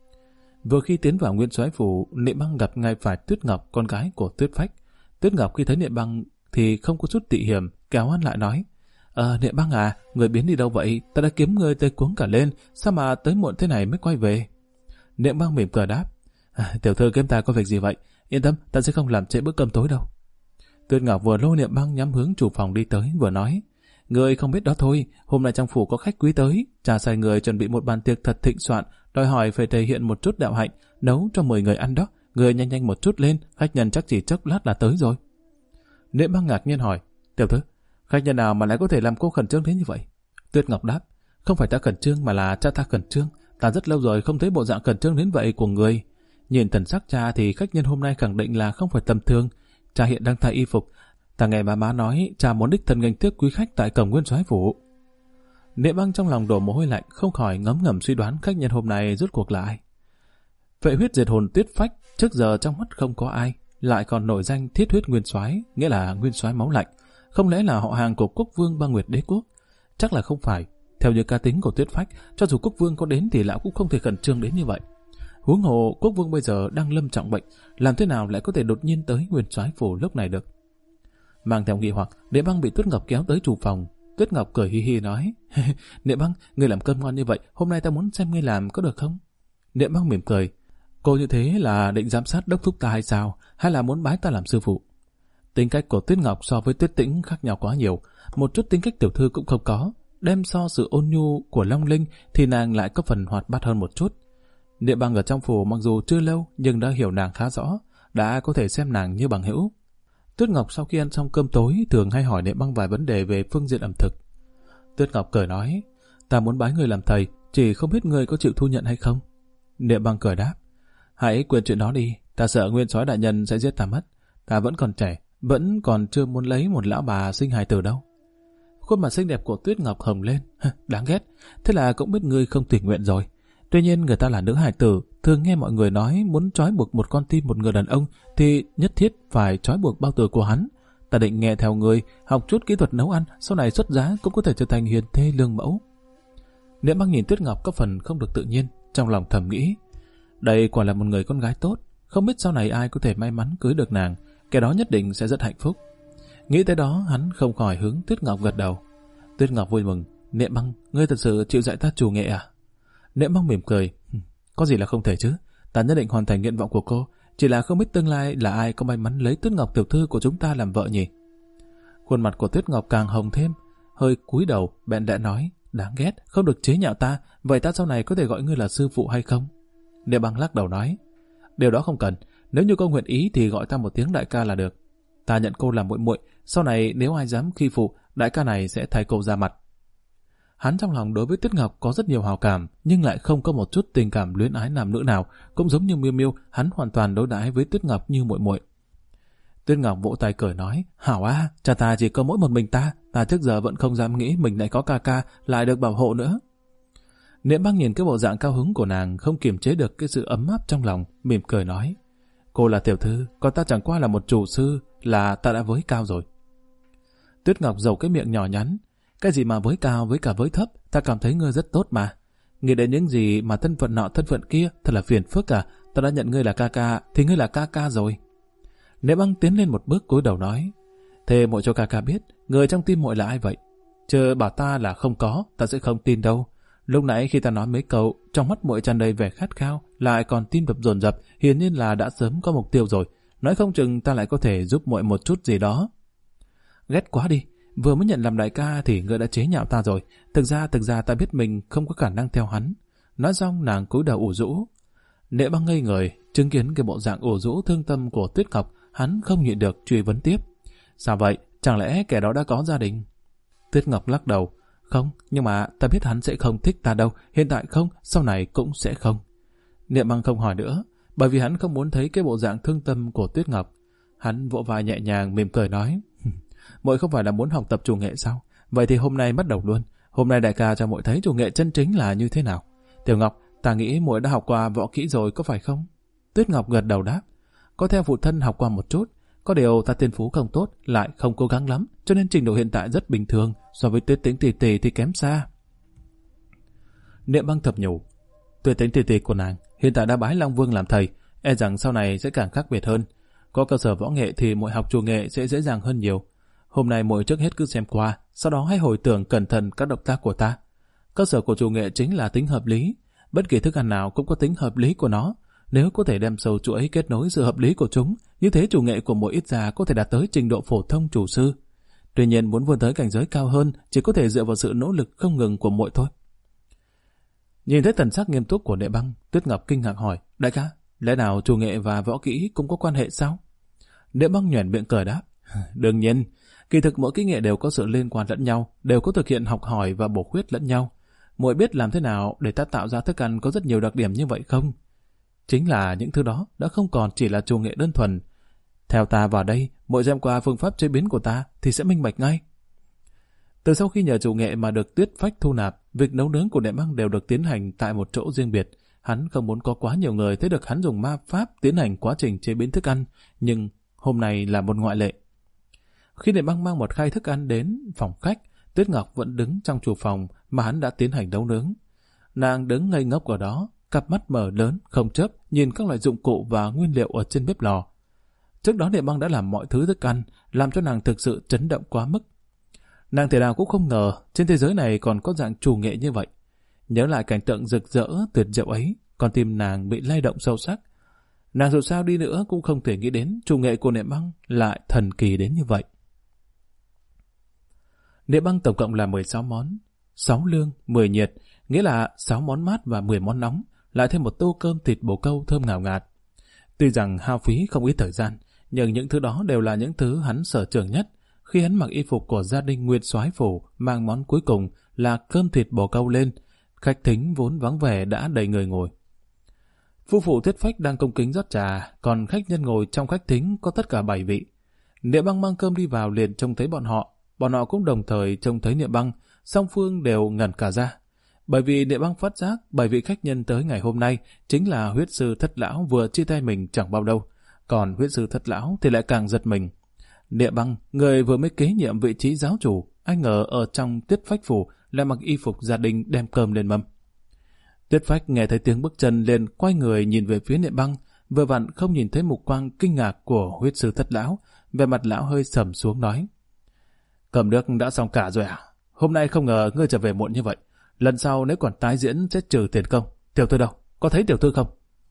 Vừa khi tiến vào Nguyên Soái phủ, Niệm Băng gặp ngay phải Tuyết Ngọc, con gái của Tuyết Phách. Tuyết Ngọc khi thấy Niệm Băng thì không có chút tị hiểm, kéo hắn lại nói: Niệm Băng à, người biến đi đâu vậy? Ta đã kiếm người tới cuống cả lên, sao mà tới muộn thế này mới quay về? Niệm Băng mỉm cười đáp: Tiểu thư kiếm ta có việc gì vậy? Yên tâm, ta sẽ không làm trễ bữa cơm tối đâu. Tuyết Ngọc vừa lôi Niệm Băng nhắm hướng chủ phòng đi tới, vừa nói: Người không biết đó thôi, hôm nay trong phủ có khách quý tới, cha sai người chuẩn bị một bàn tiệc thật thịnh soạn, đòi hỏi phải thể hiện một chút đạo hạnh, nấu cho 10 người ăn đó. Người nhanh nhanh một chút lên, khách nhân chắc chỉ chốc lát là tới rồi. Niệm Băng ngạc nhiên hỏi: Tiểu thư, khách nhân nào mà lại có thể làm cô khẩn trương đến như vậy? Tuyết Ngọc đáp: Không phải ta khẩn trương mà là cha ta khẩn trương. Ta rất lâu rồi không thấy bộ dạng khẩn trương đến vậy của người. Nhìn thần sắc cha thì khách nhân hôm nay khẳng định là không phải tầm thường. Cha hiện đang thay y phục. Ta nghe bà má nói cha muốn đích thân nghênh tiếp quý khách tại cổng Nguyên Soái phủ. Niệm Băng trong lòng đổ mồ hôi lạnh, không khỏi ngấm ngầm suy đoán khách nhân hôm nay rốt cuộc là ai. Vệ huyết diệt hồn Tuyết Phách trước giờ trong mắt không có ai, lại còn nổi danh thiết huyết Nguyên Soái, nghĩa là Nguyên Soái máu lạnh. Không lẽ là họ hàng của Quốc Vương băng Nguyệt Đế Quốc? Chắc là không phải. Theo như cá tính của Tuyết Phách, cho dù Quốc Vương có đến thì lão cũng không thể khẩn trương đến như vậy. Huống hồ Quốc Vương bây giờ đang lâm trọng bệnh, làm thế nào lại có thể đột nhiên tới Nguyên Soái phủ lúc này được? Mang theo nghi hoặc, Niệm Băng bị Tuyết Ngọc kéo tới chủ phòng. Tuyết Ngọc cười hi hi nói: Niệm Băng, ngươi làm cơm ngon như vậy, hôm nay ta muốn xem ngươi làm có được không? Niệm Băng mỉm cười: Cô như thế là định giám sát đốc thúc ta hay sao? Hay là muốn bái ta làm sư phụ? Tính cách của Tuyết Ngọc so với Tuyết Tĩnh khác nhau quá nhiều, một chút tính cách tiểu thư cũng không có. Đem so sự ôn nhu của Long Linh thì nàng lại có phần hoạt bát hơn một chút. Niệm Băng ở trong phủ mặc dù chưa lâu nhưng đã hiểu nàng khá rõ, đã có thể xem nàng như bằng hữu. Tuyết Ngọc sau khi ăn xong cơm tối thường hay hỏi Niệm Băng vài vấn đề về phương diện ẩm thực. Tuyết Ngọc cười nói: Ta muốn bái người làm thầy, chỉ không biết người có chịu thu nhận hay không? Niệm Băng cười đáp: Hãy quên chuyện đó đi, ta sợ Nguyên Soái đại nhân sẽ giết ta mất. Ta vẫn còn trẻ, vẫn còn chưa muốn lấy một lão bà sinh hài tử đâu. Khuôn mặt xinh đẹp của Tuyết Ngọc hồng lên: Đáng ghét, thế là cũng biết ngươi không tình nguyện rồi. Tuy nhiên người ta là nữ hài tử, thường nghe mọi người nói muốn trói buộc một con tim một người đàn ông thì nhất thiết phải trói buộc bao tử của hắn. Ta định nghe theo người, học chút kỹ thuật nấu ăn, sau này xuất giá cũng có thể trở thành hiền thê lương mẫu. Niệm Băng nhìn Tuyết Ngọc có phần không được tự nhiên, trong lòng thầm nghĩ: Đây quả là một người con gái tốt, không biết sau này ai có thể may mắn cưới được nàng, kẻ đó nhất định sẽ rất hạnh phúc. Nghĩ tới đó hắn không khỏi hướng Tuyết Ngọc gật đầu. Tuyết Ngọc vui mừng: Niệm Băng, ngươi thật sự chịu dạy ta chủ nghệ à? Niệm Băng mỉm cười: Có gì là không thể chứ, ta nhất định hoàn thành nguyện vọng của cô, chỉ là không biết tương lai là ai có may mắn lấy Tuyết Ngọc tiểu thư của chúng ta làm vợ nhỉ. Khuôn mặt của Tuyết Ngọc càng hồng thêm, hơi cúi đầu bèn đã nói: Đáng ghét, không được chế nhạo ta, vậy ta sau này có thể gọi ngươi là sư phụ hay không? Niệm Băng lắc đầu nói: Điều đó không cần, nếu như cô nguyện ý thì gọi ta một tiếng đại ca là được. Ta nhận cô làm muội muội, sau này nếu ai dám khi phụ, đại ca này sẽ thay cô ra mặt. Hắn trong lòng đối với Tuyết Ngọc có rất nhiều hào cảm, nhưng lại không có một chút tình cảm luyến ái nam nữ nào, cũng giống như Miêu Miêu, hắn hoàn toàn đối đãi với Tuyết Ngọc như muội muội. Tuyết Ngọc vỗ tay cười nói: Hảo a, cha ta chỉ có mỗi một mình ta trước giờ vẫn không dám nghĩ mình lại có ca ca, lại được bảo hộ nữa. Niệm Băng nhìn cái bộ dạng cao hứng của nàng, không kiềm chế được cái sự ấm áp trong lòng, mỉm cười nói: Cô là tiểu thư, còn ta chẳng qua là một chủ sư, là ta đã với cao rồi. Tuyết Ngọc giầu cái miệng nhỏ nhắn: Cái gì mà với cao với cả với thấp, ta cảm thấy ngươi rất tốt mà. Nghĩ đến những gì mà thân phận nọ thân phận kia, thật là phiền phức à. Ta đã nhận ngươi là ca ca, thì ngươi là ca ca rồi. Niệm Băng tiến lên một bước cúi đầu nói: Thế muội cho ca ca biết, người trong tim muội là ai vậy? Chờ bảo ta là không có, ta sẽ không tin đâu. Lúc nãy khi ta nói mấy câu, trong mắt muội tràn đầy vẻ khát khao, lại còn tim đập dồn dập, hiển nhiên là đã sớm có mục tiêu rồi. nói không chừng ta lại có thể giúp muội một chút gì đó. Ghét quá đi, vừa mới nhận làm đại ca thì ngươi đã chế nhạo ta rồi. Thực ra ta biết mình không có khả năng theo hắn. Nói xong nàng cúi đầu ủ rũ. Nệ Băng ngây người, chứng kiến cái bộ dạng ủ rũ thương tâm của Tuyết Ngọc, hắn không nhịn được truy vấn tiếp. Sao vậy? Chẳng lẽ kẻ đó đã có gia đình? Tuyết Ngọc lắc đầu. Không, nhưng mà ta biết hắn sẽ không thích ta đâu. Hiện tại không, sau này cũng sẽ không. Nệ Băng không hỏi nữa, bởi vì hắn không muốn thấy cái bộ dạng thương tâm của Tuyết Ngọc. Hắn vỗ vai nhẹ nhàng mỉm cười nói. Muội không phải là muốn học tập chủ nghệ sao? Vậy thì hôm nay bắt đầu luôn. Hôm nay đại ca cho muội thấy chủ nghệ chân chính là như thế nào. Tiểu Ngọc, ta nghĩ muội đã học qua võ kỹ rồi có phải không? Tuyết Ngọc gật đầu đáp. Có theo phụ thân học qua một chút. Có điều ta tiên phú không tốt, lại không cố gắng lắm, cho nên trình độ hiện tại rất bình thường, so với Tuyết Tĩnh tỷ tỷ thì kém xa. Niệm Băng thập nhủ. Tuyết Tĩnh tỷ tỷ của nàng hiện tại đã bái Long Vương làm thầy, e rằng sau này sẽ càng khác biệt hơn. Có cơ sở võ nghệ thì muội học chủ nghệ sẽ dễ dàng hơn nhiều. Hôm nay muội trước hết cứ xem qua, sau đó hãy hồi tưởng cẩn thận các động tác của ta. Cơ sở của chủ nghệ chính là tính hợp lý. Bất kỳ thức ăn nào cũng có tính hợp lý của nó. Nếu có thể đem sâu chuỗi kết nối sự hợp lý của chúng, như thế chủ nghệ của muội ít ra có thể đạt tới trình độ phổ thông chủ sư. Tuy nhiên muốn vươn tới cảnh giới cao hơn chỉ có thể dựa vào sự nỗ lực không ngừng của muội thôi. Nhìn thấy thần sắc nghiêm túc của Nệ Băng, Tuyết Ngọc kinh ngạc hỏi, đại ca, lẽ nào chủ nghệ và võ kỹ cũng có quan hệ sao? Nệ Băng nhoẻn miệng cười đáp, đương nhiên, kỳ thực mỗi kỹ nghệ đều có sự liên quan lẫn nhau, đều có thực hiện học hỏi và bổ khuyết lẫn nhau. Muội biết làm thế nào để ta tạo ra thức ăn có rất nhiều đặc điểm như vậy không? Chính là những thứ đó đã không còn chỉ là chủ nghệ đơn thuần. Theo ta vào đây, muội xem qua phương pháp chế biến của ta thì sẽ minh bạch ngay. Từ sau khi nhờ chủ nghệ mà được Tuyết Phách thu nạp, việc nấu nướng của Nệ Băng đều được tiến hành tại một chỗ riêng biệt. Hắn không muốn có quá nhiều người thấy được hắn dùng ma pháp tiến hành quá trình chế biến thức ăn, nhưng hôm nay là một ngoại lệ. Khi Nệ Băng mang một khay thức ăn đến phòng khách, Tuyết Ngọc vẫn đứng trong chủ phòng mà hắn đã tiến hành nấu nướng. Nàng đứng ngây ngốc ở đó, cặp mắt mở lớn, không chớp, nhìn các loại dụng cụ và nguyên liệu ở trên bếp lò. Trước đó Nệ Băng đã làm mọi thứ thức ăn, làm cho nàng thực sự chấn động quá mức. Nàng thể nào cũng không ngờ trên thế giới này còn có dạng chủ nghệ như vậy. Nhớ lại cảnh tượng rực rỡ tuyệt diệu ấy, con tim nàng bị lay động sâu sắc. Nàng dù sao đi nữa cũng không thể nghĩ đến chủ nghệ của Nệ Băng lại thần kỳ đến như vậy. Nệ Băng tổng cộng là 16 món, 6 lương, 10 nhiệt, nghĩa là 6 món mát và 10 món nóng, lại thêm một tô cơm thịt bồ câu thơm ngào ngạt. Tuy rằng hao phí không ít thời gian, nhưng những thứ đó đều là những thứ hắn sở trường nhất. Khi hắn mặc y phục của gia đình Nguyên Soái phủ, mang món cuối cùng là cơm thịt bồ câu lên, khách thính vốn vắng vẻ đã đầy người ngồi. Phu phụ Tuyết Phách đang cung kính rót trà, còn khách nhân ngồi trong khách thính có tất cả 7 vị. Nệ Băng mang cơm đi vào liền trông thấy bọn họ cũng đồng thời trông thấy Nệ Băng, song phương đều ngẩn cả ra. Bởi vì Nệ Băng phát giác 7 vị khách nhân tới ngày hôm nay chính là huyết sư Thất Lão vừa chia tay mình chẳng bao lâu, còn huyết sư Thất Lão thì lại càng giật mình. Nệ Băng, người vừa mới kế nhiệm vị trí giáo chủ, ai ngờ ở trong Tuyết Phách phủ lại mặc y phục gia đình đem cơm lên mâm. Tuyết Phách nghe thấy tiếng bước chân liền quay người nhìn về phía Nệ Băng, vừa vặn không nhìn thấy mục quang kinh ngạc của huyết sư Thất Lão, vẻ mặt lão hơi sầm xuống nói: Cơm nước đã xong cả rồi à? Hôm nay không ngờ ngươi trở về muộn như vậy. Lần sau nếu còn tái diễn sẽ trừ tiền công. Tiểu thư đâu? Có thấy tiểu thư không?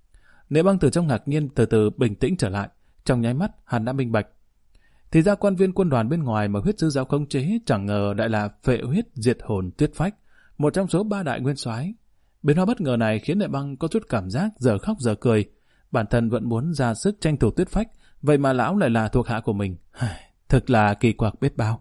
Nệ Băng từ trong ngạc nhiên từ từ bình tĩnh trở lại. Trong nháy mắt hắn đã minh bạch. Thì ra quan viên quân đoàn bên ngoài mà huyết sư giáo khống chế chẳng ngờ lại là phệ huyết diệt hồn Tuyết Phách, một trong số 3 đại nguyên soái. Biến hóa bất ngờ này khiến Nệ Băng có chút cảm giác giờ khóc giờ cười. Bản thân vẫn muốn ra sức tranh thủ Tuyết Phách, vậy mà lão lại là thuộc hạ của mình. Thực là kỳ quặc biết bao.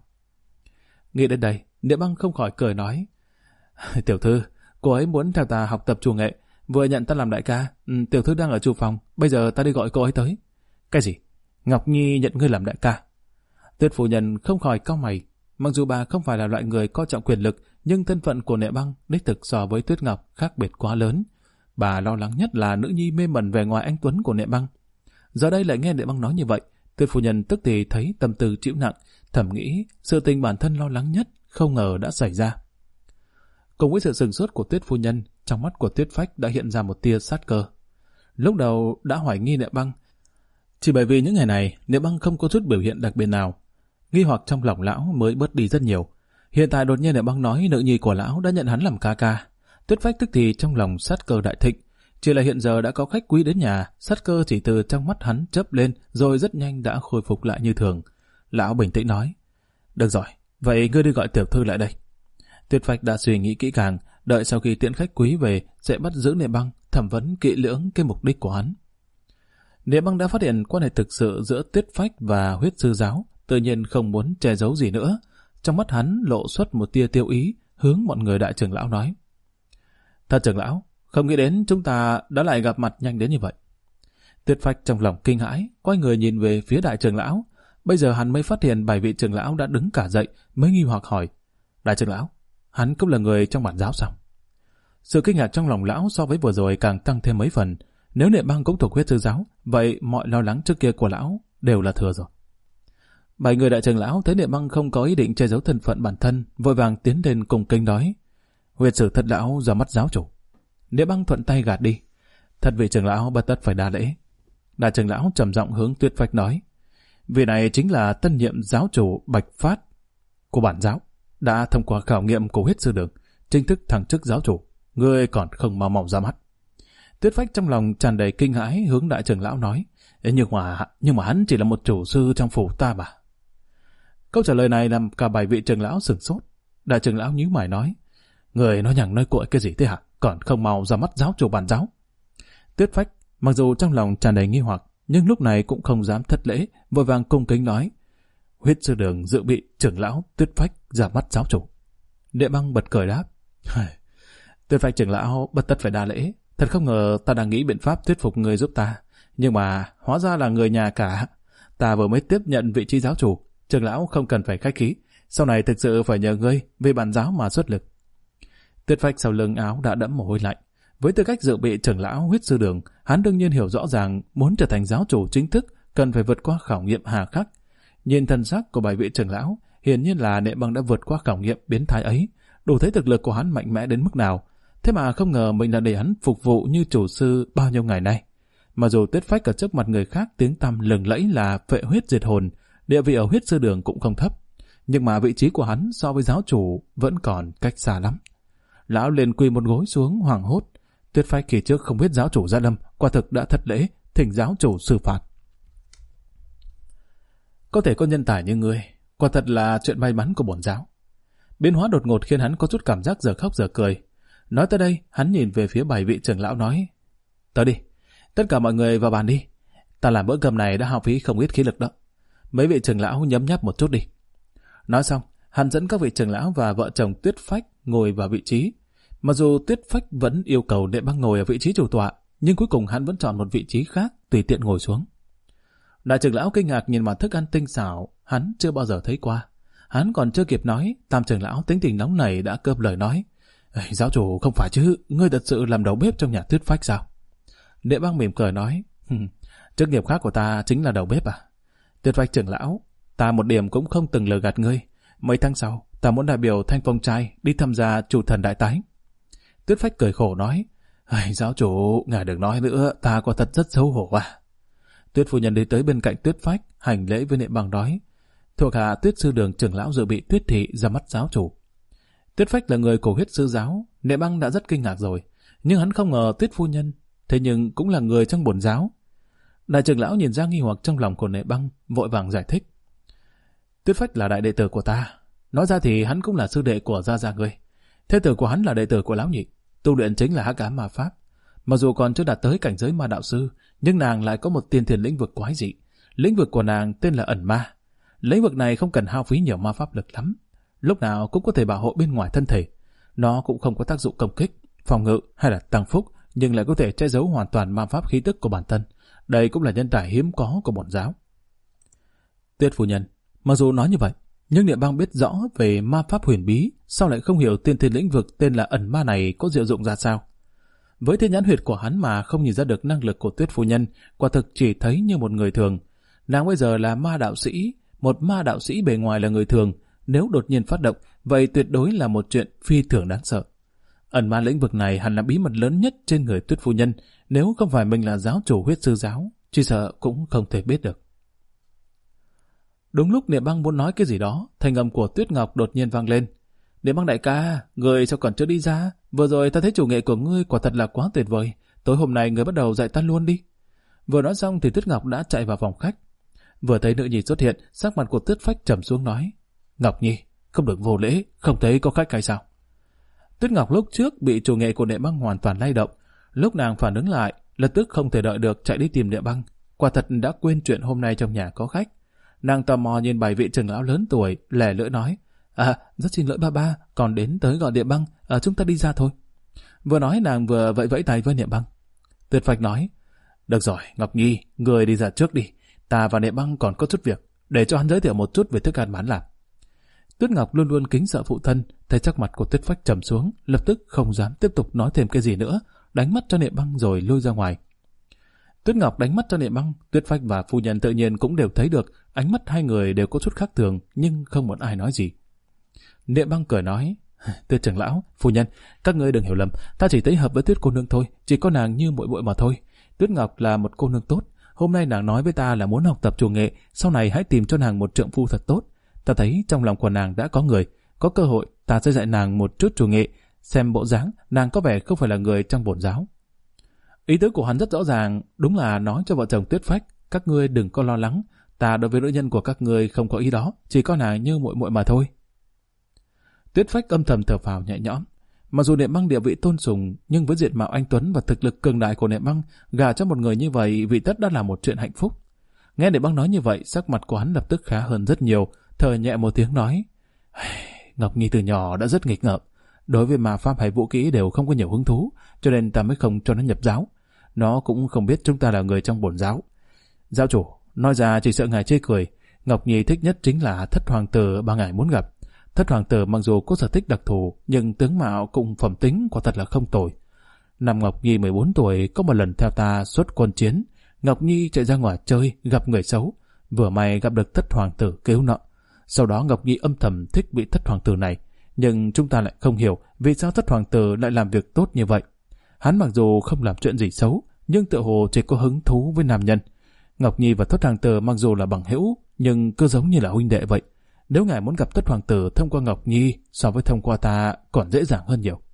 Nghĩ đến đây, Nệ Băng không khỏi cười nói: Tiểu thư, cô ấy muốn theo ta học tập chủ nghệ, vừa nhận ta làm đại ca. Tiểu thư đang ở chủ phòng, bây giờ ta đi gọi cô ấy tới. Cái gì? Ngọc Nhi nhận ngươi làm đại ca? Tuyết phu nhân không khỏi cau mày. Mặc dù bà không phải là loại người coi trọng quyền lực, nhưng thân phận của Nệ Băng đích thực so với Tuyết Ngọc khác biệt quá lớn. Bà lo lắng nhất là nữ nhi mê mẩn về ngoài anh tuấn của Nệ Băng. Giờ đây lại nghe Nệ Băng nói như vậy, Tuyết phu nhân tức thì thấy tâm tư chịu nặng, thầm nghĩ sự tình bản thân lo lắng nhất không ngờ đã xảy ra. Cùng với sự sửng sốt của Tuyết phu nhân, trong mắt của Tuyết Phách đã hiện ra một tia sát cơ. Lúc đầu đã hoài nghi Nệ Băng, chỉ bởi vì những ngày này Nệ Băng không có chút biểu hiện đặc biệt nào, nghi hoặc trong lòng lão mới bớt đi rất nhiều. Hiện tại đột nhiên Nệ Băng nói nữ nhi của lão đã nhận hắn làm ca ca, Tuyết Phách tức thì trong lòng sát cơ đại thịnh. Chỉ là hiện giờ đã có khách quý đến nhà, sát cơ chỉ từ trong mắt hắn chớp lên rồi rất nhanh đã khôi phục lại như thường. Lão bình tĩnh nói, được rồi, vậy ngươi đi gọi tiểu thư lại đây. Tuyết Phách đã suy nghĩ kỹ càng, đợi sau khi tiễn khách quý về sẽ bắt giữ Niệm Băng, thẩm vấn kỹ lưỡng cái mục đích của hắn. Niệm Băng đã phát hiện quan hệ thực sự giữa Tuyết Phách và Huyết Sư Giáo, tự nhiên không muốn che giấu gì nữa. Trong mắt hắn lộ xuất một tia tiêu ý, hướng mọi người đại trưởng lão nói, thật trưởng lão, không nghĩ đến chúng ta đã lại gặp mặt nhanh đến như vậy. Tuyết Phách trong lòng kinh hãi, quay người nhìn về phía đại trưởng lão. Bây giờ hắn mới phát hiện 7 vị trưởng lão đã đứng cả dậy, mới nghi hoặc hỏi, đại trưởng lão, hắn cũng là người trong bản giáo sao? Sự kinh ngạc trong lòng lão so với vừa rồi càng tăng thêm mấy phần. Nếu Niệm Băng cũng thuộc Huyết Sư Giáo, vậy mọi lo lắng trước kia của lão đều là thừa rồi. 7 người đại trưởng lão thấy Niệm Băng không có ý định che giấu thân phận bản thân, vội vàng tiến lên cùng kênh nói, huyết sử thất lão ra mắt giáo chủ. Niệm Băng thuận tay gạt đi, thật vị trưởng lão bất tất phải đa lễ. Đại trưởng lão trầm giọng hướng Tuyết Phách nói, vị này chính là tân nhiệm giáo chủ Bạch Phát của bản giáo, đã thông qua khảo nghiệm của Huyết Sư Đường, chính thức thăng chức giáo chủ. Ngươi còn không mau mau ra mắt. Tuyết Phách trong lòng tràn đầy kinh hãi hướng đại trưởng lão nói, nhưng mà hắn chỉ là một chủ sư trong phủ ta mà. Câu trả lời này làm cả 7 vị trưởng lão sửng sốt. Đại trưởng lão nhíu mày nói, người nói nhằng nói cuội cái gì thế hả? Còn không mau ra mắt giáo chủ bản giáo. Tuyết Phách mặc dù trong lòng tràn đầy nghi hoặc, nhưng lúc này cũng không dám thất lễ, vội vàng cung kính nói, Huyết Sư Đường dự bị trưởng lão Tuyết Phách ra mắt giáo chủ. Niệm Băng bật cười đáp, Tuyết Phách trưởng lão bất tất phải đa lễ, thật không ngờ ta đang nghĩ biện pháp thuyết phục người giúp ta, nhưng mà hóa ra là người nhà cả. Ta vừa mới tiếp nhận vị trí giáo chủ, trưởng lão không cần phải khách khí, sau này thực sự phải nhờ ngươi vì bản giáo mà xuất lực. Tuyết Phách sau lưng áo đã đẫm mồ hôi lạnh. Với tư cách dự bị trưởng lão Huyết Sư Đường, hắn đương nhiên hiểu rõ ràng muốn trở thành giáo chủ chính thức cần phải vượt qua khảo nghiệm hà khắc. Nhìn thần sắc của 7 vị trưởng lão, hiển nhiên là Niệm Băng đã vượt qua khảo nghiệm biến thái ấy, đủ thấy thực lực của hắn mạnh mẽ đến mức nào. Thế mà không ngờ mình đã để hắn phục vụ như chủ sư bao nhiêu ngày nay. Mà dù Tuyết Phách ở trước mặt người khác tiếng tăm lừng lẫy là phệ huyết diệt hồn, địa vị ở Huyết Sư Đường cũng không thấp, nhưng mà vị trí của hắn so với giáo chủ vẫn còn cách xa lắm. Lão liền quỳ một gối xuống hoảng hốt. Tuyết Phách kỳ trước không biết giáo chủ gia lâm, quả thực đã thất lễ, thỉnh giáo chủ xử phạt. Có thể có nhân tài như ngươi, quả thật là chuyện may mắn của bổn giáo. Biến hóa đột ngột khiến hắn có chút cảm giác giờ khóc giờ cười. Nói tới đây, hắn nhìn về phía 7 vị trưởng lão nói, tới đi, tất cả mọi người vào bàn đi. Ta làm bữa cơm này đã hao phí không ít khí lực đó. Mấy vị trưởng lão nhấm nháp một chút đi. Nói xong, hắn dẫn các vị trưởng lão và vợ chồng Tuyết Phách ngồi vào vị trí. Mặc dù Tuyết Phách vẫn yêu cầu Niệm Băng ngồi ở vị trí chủ tọa, nhưng cuối cùng hắn vẫn chọn một vị trí khác tùy tiện ngồi xuống. Đại trưởng lão kinh ngạc nhìn màn thức ăn tinh xảo hắn chưa bao giờ thấy qua. Hắn còn chưa kịp nói, tam trưởng lão tính tình nóng nảy đã cướp lời nói, giáo chủ không phải chứ, ngươi thật sự làm đầu bếp trong nhà Tuyết Phách sao? Niệm Băng mỉm cười nói, chức nghiệp khác của ta chính là đầu bếp à? Tuyết Phách trưởng lão, ta một điểm cũng không từng lừa gạt ngươi. Mấy tháng sau, ta muốn đại biểu Thanh Phong trai đi tham gia chủ thần đại tái. Tuyết Phách cười khổ nói, giáo chủ, ngài đừng nói nữa, ta quả thật rất xấu hổ à. Tuyết phu nhân đi tới bên cạnh Tuyết Phách, hành lễ với Niệm Băng nói, thuộc hạ Tuyết Sư Đường trưởng lão dự bị Tuyết thị ra mắt giáo chủ. Tuyết Phách là người của Huyết Sư Giáo, Niệm Băng đã rất kinh ngạc rồi, nhưng hắn không ngờ Tuyết phu nhân, thế nhưng cũng là người trong bổn giáo. Đại trưởng lão nhìn ra nghi hoặc trong lòng của Niệm Băng, vội vàng giải thích. Tuyết Phách là đại đệ tử của ta, nói ra thì hắn cũng là sư đệ của gia ngươi. Thế tử của hắn là đệ tử của lão nhị, tu luyện chính là hắc ám ma pháp. Mặc dù còn chưa đạt tới cảnh giới ma đạo sư, nhưng nàng lại có một tiên thiền lĩnh vực quái dị. Lĩnh vực của nàng tên là ẩn ma. Lĩnh vực này không cần hao phí nhiều ma pháp lực lắm, lúc nào cũng có thể bảo hộ bên ngoài thân thể. Nó cũng không có tác dụng công kích, phòng ngự hay là tăng phúc, nhưng lại có thể che giấu hoàn toàn ma pháp khí tức của bản thân. Đây cũng là nhân tài hiếm có của bổn giáo. Tuyết phu nhân, mặc dù nói như vậy, nhưng Niệm Băng biết rõ về ma pháp huyền bí, sao lại không hiểu tiên thiên lĩnh vực tên là ẩn ma này có diệu dụng ra sao? Với thiên nhãn huyệt của hắn mà không nhìn ra được năng lực của Tuyết phu nhân, quả thực chỉ thấy như một người thường. Nàng bây giờ là ma đạo sĩ, một ma đạo sĩ bề ngoài là người thường, nếu đột nhiên phát động, vậy tuyệt đối là một chuyện phi thường đáng sợ. Ẩn ma lĩnh vực này hẳn là bí mật lớn nhất trên người Tuyết phu nhân, nếu không phải mình là giáo chủ Huyết Sư Giáo, chỉ sợ cũng không thể biết được. Đúng lúc Niệm Băng muốn nói cái gì đó, thanh âm của Tuyết Ngọc đột nhiên vang lên. Niệm Băng đại ca, người sao còn chưa đi ra? Vừa rồi ta thấy chủ nghệ của ngươi quả thật là quá tuyệt vời, tối hôm nay người bắt đầu dạy ta luôn đi. Vừa nói xong thì Tuyết Ngọc đã chạy vào phòng khách. Vừa thấy nữ nhi xuất hiện, sắc mặt của Tuyết Phách trầm xuống nói: Ngọc Nhi, không được vô lễ, không thấy có khách hay sao? Tuyết Ngọc lúc trước bị chủ nghệ của Niệm Băng hoàn toàn lay động, lúc nàng phản ứng lại, lập tức không thể đợi được chạy đi tìm Niệm Băng. Quả thật đã quên chuyện hôm nay trong nhà có khách. Nàng tò mò nhìn 7 vị trưởng lão lớn tuổi, lẻ lưỡi nói: rất xin lỗi ba, còn đến tới gọi Niệm Băng, chúng ta đi ra thôi. Vừa nói nàng vừa vẫy vẫy tay với Niệm Băng. Tuyết Phách nói: Được rồi, Ngọc Nhi, người đi ra trước đi. Ta và Niệm Băng còn có chút việc, để cho hắn giới thiệu một chút về thức ăn bán làm. Tuyết Ngọc luôn luôn kính sợ phụ thân, thấy sắc mặt của Tuyết Phách trầm xuống, lập tức không dám tiếp tục nói thêm cái gì nữa, đánh mắt cho Niệm Băng rồi lui ra ngoài. Tuyết Ngọc đánh mắt cho Niệm Băng, Tuyết Phách và phu nhân tự nhiên cũng đều thấy được, ánh mắt hai người đều có chút khác thường, nhưng không một ai nói gì. Niệm Băng cười nói: Tuyết trưởng lão, phu nhân, các ngươi đừng hiểu lầm, ta chỉ thấy hợp với Tuyết cô nương thôi, chỉ có nàng như muội muội mà thôi. Tuyết Ngọc là một cô nương tốt, hôm nay nàng nói với ta là muốn học tập chủ nghệ, sau này hãy tìm cho nàng một trượng phu thật tốt. Ta thấy trong lòng của nàng đã có người, có cơ hội ta sẽ dạy nàng một chút chủ nghệ, xem bộ dáng nàng có vẻ không phải là người trong bổn giáo. Ý tứ của hắn rất rõ ràng, đúng là nói cho vợ chồng Tuyết Phách, các ngươi đừng có lo lắng, ta đối với nữ nhân của các ngươi không có ý đó, chỉ có nàng như muội muội mà thôi. Tuyết Phách âm thầm thở phào nhẹ nhõm. Mặc dù Niệm Băng địa vị tôn sùng, nhưng với diện mạo anh tuấn và thực lực cường đại của Niệm Băng, gả cho một người như vậy vị tất đã là một chuyện hạnh phúc. Nghe Niệm Băng nói như vậy, sắc mặt của hắn lập tức khá hơn rất nhiều, thở nhẹ một tiếng nói: Ngọc Nhi từ nhỏ đã rất nghịch ngợm, đối với mà pháp hay vũ kỹ đều không có nhiều hứng thú, cho nên ta mới không cho nó nhập giáo. Nó cũng không biết chúng ta là người trong bổn giáo. Giáo chủ, nói ra chỉ sợ ngài chê cười, Ngọc Nhi thích nhất chính là Thất Hoàng tử mà ngài muốn gặp. Thất Hoàng tử mặc dù có sở thích đặc thù, nhưng tướng mạo cùng phẩm tính quả thật là không tồi. Năm Ngọc Nhi 14 tuổi có một lần theo ta xuất quân chiến, Ngọc Nhi chạy ra ngoài chơi, gặp người xấu, vừa may gặp được Thất Hoàng tử cứu nợ. Sau đó Ngọc Nhi âm thầm thích bị Thất Hoàng tử này, nhưng chúng ta lại không hiểu vì sao Thất Hoàng tử lại làm việc tốt như vậy. Hắn mặc dù không làm chuyện gì xấu, nhưng tựa hồ chỉ có hứng thú với nam nhân. Ngọc Nhi và Thất Hoàng tử mặc dù là bằng hữu, nhưng cứ giống như là huynh đệ vậy. Nếu ngài muốn gặp Thất Hoàng tử thông qua Ngọc Nhi, so với thông qua ta còn dễ dàng hơn nhiều.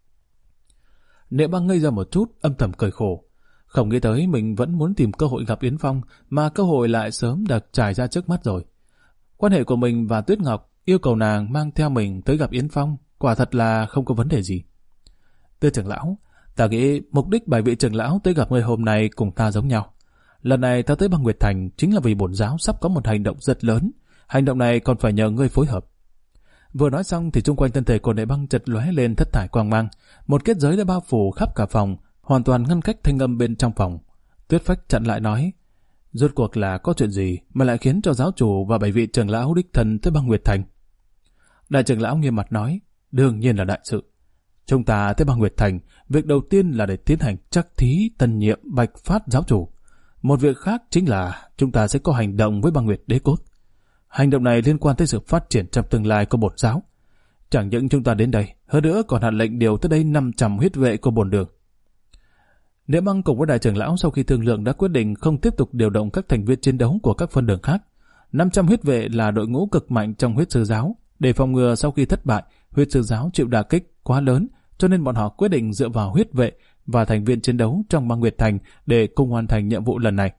Niệm Băng ngây ra một chút, âm thầm cười khổ. Không nghĩ tới mình vẫn muốn tìm cơ hội gặp Yến Phong, mà cơ hội lại sớm đã trải ra trước mắt rồi. Quan hệ của mình và Tuyết Ngọc yêu cầu nàng mang theo mình tới gặp Yến Phong, quả thật là không có vấn đề gì. Tuyết trưởng lão, ta nghĩ mục đích 7 vị trưởng lão tới gặp người hôm nay cùng ta giống nhau. Lần này ta tới Băng Nguyệt Thành chính là vì bổn giáo sắp có một hành động rất lớn. Hành động này còn phải nhờ ngươi phối hợp. Vừa nói xong thì xung quanh thân thể của Niệm Băng chợt lóe lên thất thải quang mang, một kết giới đã bao phủ khắp cả phòng, hoàn toàn ngăn cách thanh âm bên trong phòng. Tuyết Phách chặn lại nói: Rốt cuộc là có chuyện gì mà lại khiến cho giáo chủ và 7 vị trưởng lão đích thân tới Băng Nguyệt Thành? Đại trưởng lão nghiêm mặt nói: Đương nhiên là đại sự. Chúng ta tới Băng Nguyệt Thành, việc đầu tiên là để tiến hành trắc thí tân nhiệm Bạch Phát giáo chủ. Một việc khác chính là chúng ta sẽ có hành động với Băng Nguyệt Đế Quốc. Hành động này liên quan tới sự phát triển trong tương lai của bổn giáo. Chẳng những chúng ta đến đây, hơn nữa còn hạ lệnh điều tới đây 500 huyết vệ của bổn đường. Niệm Băng cùng với đại trưởng lão sau khi thương lượng đã quyết định không tiếp tục điều động các thành viên chiến đấu của các phân đường khác. 500 huyết vệ là đội ngũ cực mạnh trong huyết sư giáo. Để phòng ngừa sau khi thất bại, huyết sư giáo chịu đả kích quá lớn, cho nên bọn họ quyết định dựa vào huyết vệ và thành viên chiến đấu trong Băng Nguyệt Thành để cùng hoàn thành nhiệm vụ lần này.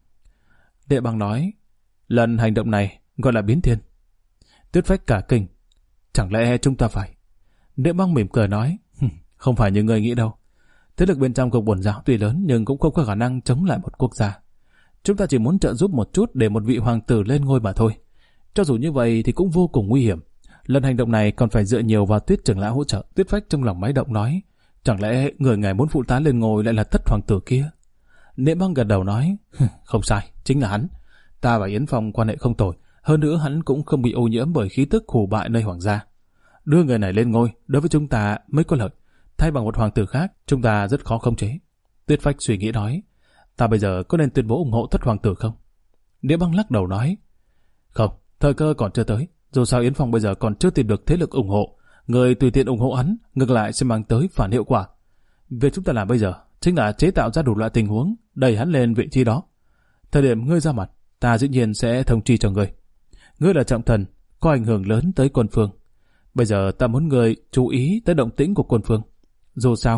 Niệm Băng nói: Lần hành động này gọi là biến thiên. Tuyết Phách cả kinh: Chẳng lẽ chúng ta phải? Niệm Băng mỉm cười nói: Không phải như người nghĩ đâu. Thế lực bên trong của bổn giáo tuy lớn nhưng cũng không có khả năng chống lại một quốc gia. Chúng ta chỉ muốn trợ giúp một chút để một vị hoàng tử lên ngôi mà thôi. Cho dù như vậy thì cũng vô cùng nguy hiểm. Lần hành động này còn phải dựa nhiều vào Tuyết trưởng lão hỗ trợ. Tuyết Phách trong lòng máy động nói: Chẳng lẽ người ngài muốn phụ tá lên ngôi lại là Thất Hoàng tử kia? Niệm Băng gật đầu nói: Không sai, chính là hắn. Ta và Yến Phong quan hệ không tồi, hơn nữa hắn cũng không bị ô nhiễm bởi khí tức hù bại nơi hoàng gia. Đưa người này lên ngôi đối với chúng ta mới có lợi, thay bằng một hoàng tử khác chúng ta rất khó khống chế. Tuyết Phách suy nghĩ nói: Ta bây giờ có nên tuyên bố ủng hộ Thất Hoàng tử không? Niệm Băng lắc đầu nói: Không, thời cơ còn chưa tới. Dù sao Yến Phong bây giờ còn chưa tìm được thế lực ủng hộ, người tùy tiện ủng hộ hắn ngược lại sẽ mang tới phản hiệu quả. Việc chúng ta làm bây giờ chính là chế tạo ra đủ loại tình huống đẩy hắn lên vị trí đó. Thời điểm ngươi ra mặt, ta dĩ nhiên sẽ thông tri cho ngươi. Ngươi là trọng thần, có ảnh hưởng lớn tới quân phương. Bây giờ ta muốn ngươi chú ý tới động tĩnh của quân phương. Dù sao,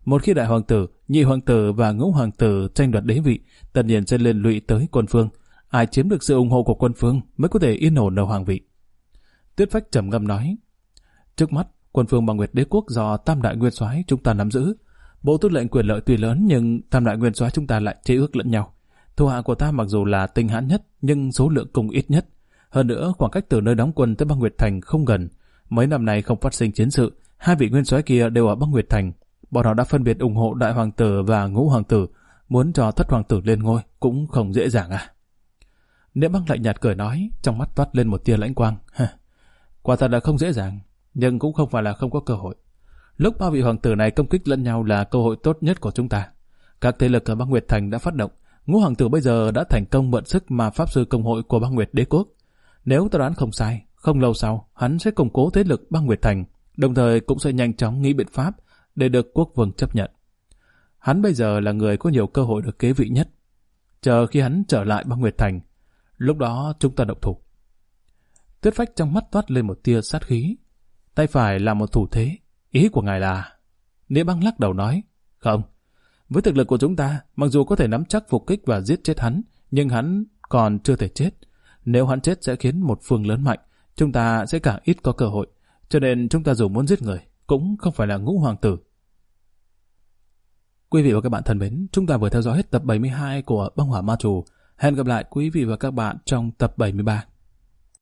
Một khi đại hoàng tử, nhị hoàng tử và ngũ hoàng tử tranh đoạt đế vị, tất nhiên sẽ liên lụy tới quân Phương. Ai chiếm được sự ủng hộ của quân Phương mới có thể yên ổn ở hoàng vị. Tuyết Phách trầm ngâm nói, trước mắt, quân Phương Băng Nguyệt Đế quốc do Tam Đại Nguyên Soái chúng ta nắm giữ. Bộ tư lệnh quyền lợi tuy lớn nhưng Tam Đại Nguyên Soái chúng ta lại chế ước lẫn nhau. Thủ hạ của ta mặc dù là tinh hãn nhất nhưng số lượng cùng ít nhất. Hơn nữa, khoảng cách từ nơi đóng quân tới Băng Nguyệt Thành không gần. Mấy năm nay không phát sinh chiến sự, hai vị nguyên soái kia đều ở Băng Nguyệt Thành. Bọn họ đã phân biệt ủng hộ đại hoàng tử và ngũ hoàng tử, muốn cho thất hoàng tử lên ngôi cũng không dễ dàng à. Niệm Băng lạnh nhạt cười nói, trong mắt toát lên một tia lãnh quang. Quả thật là không dễ dàng, nhưng cũng không phải là không có cơ hội. Lúc ba vị hoàng tử này công kích lẫn nhau là cơ hội tốt nhất của chúng ta. Các thế lực ở Băng Nguyệt Thành đã phát động. Ngũ hoàng tử bây giờ đã thành công mượn sức mà pháp sư công hội của Băng Nguyệt Đế quốc. Nếu ta đoán không sai, không lâu sau hắn sẽ củng cố thế lực Băng Nguyệt Thành, đồng thời cũng sẽ nhanh chóng nghĩ biện pháp để được quốc vương chấp nhận. Hắn bây giờ là người có nhiều cơ hội được kế vị nhất. Chờ khi hắn trở lại Băng Nguyệt Thành, lúc đó chúng ta động thủ. Tuyết Phách trong mắt toát lên một tia sát khí. Tay phải là một thủ thế. Ý của ngài là... Niệm Băng lắc đầu nói, không. Với thực lực của chúng ta, mặc dù có thể nắm chắc phục kích và giết chết hắn, nhưng hắn còn chưa thể chết. Nếu hắn chết sẽ khiến một phương lớn mạnh, chúng ta sẽ càng ít có cơ hội. Cho nên chúng ta dù muốn giết người, cũng không phải là ngũ hoàng tử. Quý vị và các bạn thân mến, chúng ta vừa theo dõi hết tập 72 của Băng Hỏa Ma Trù. Hẹn gặp lại quý vị và các bạn trong tập 73.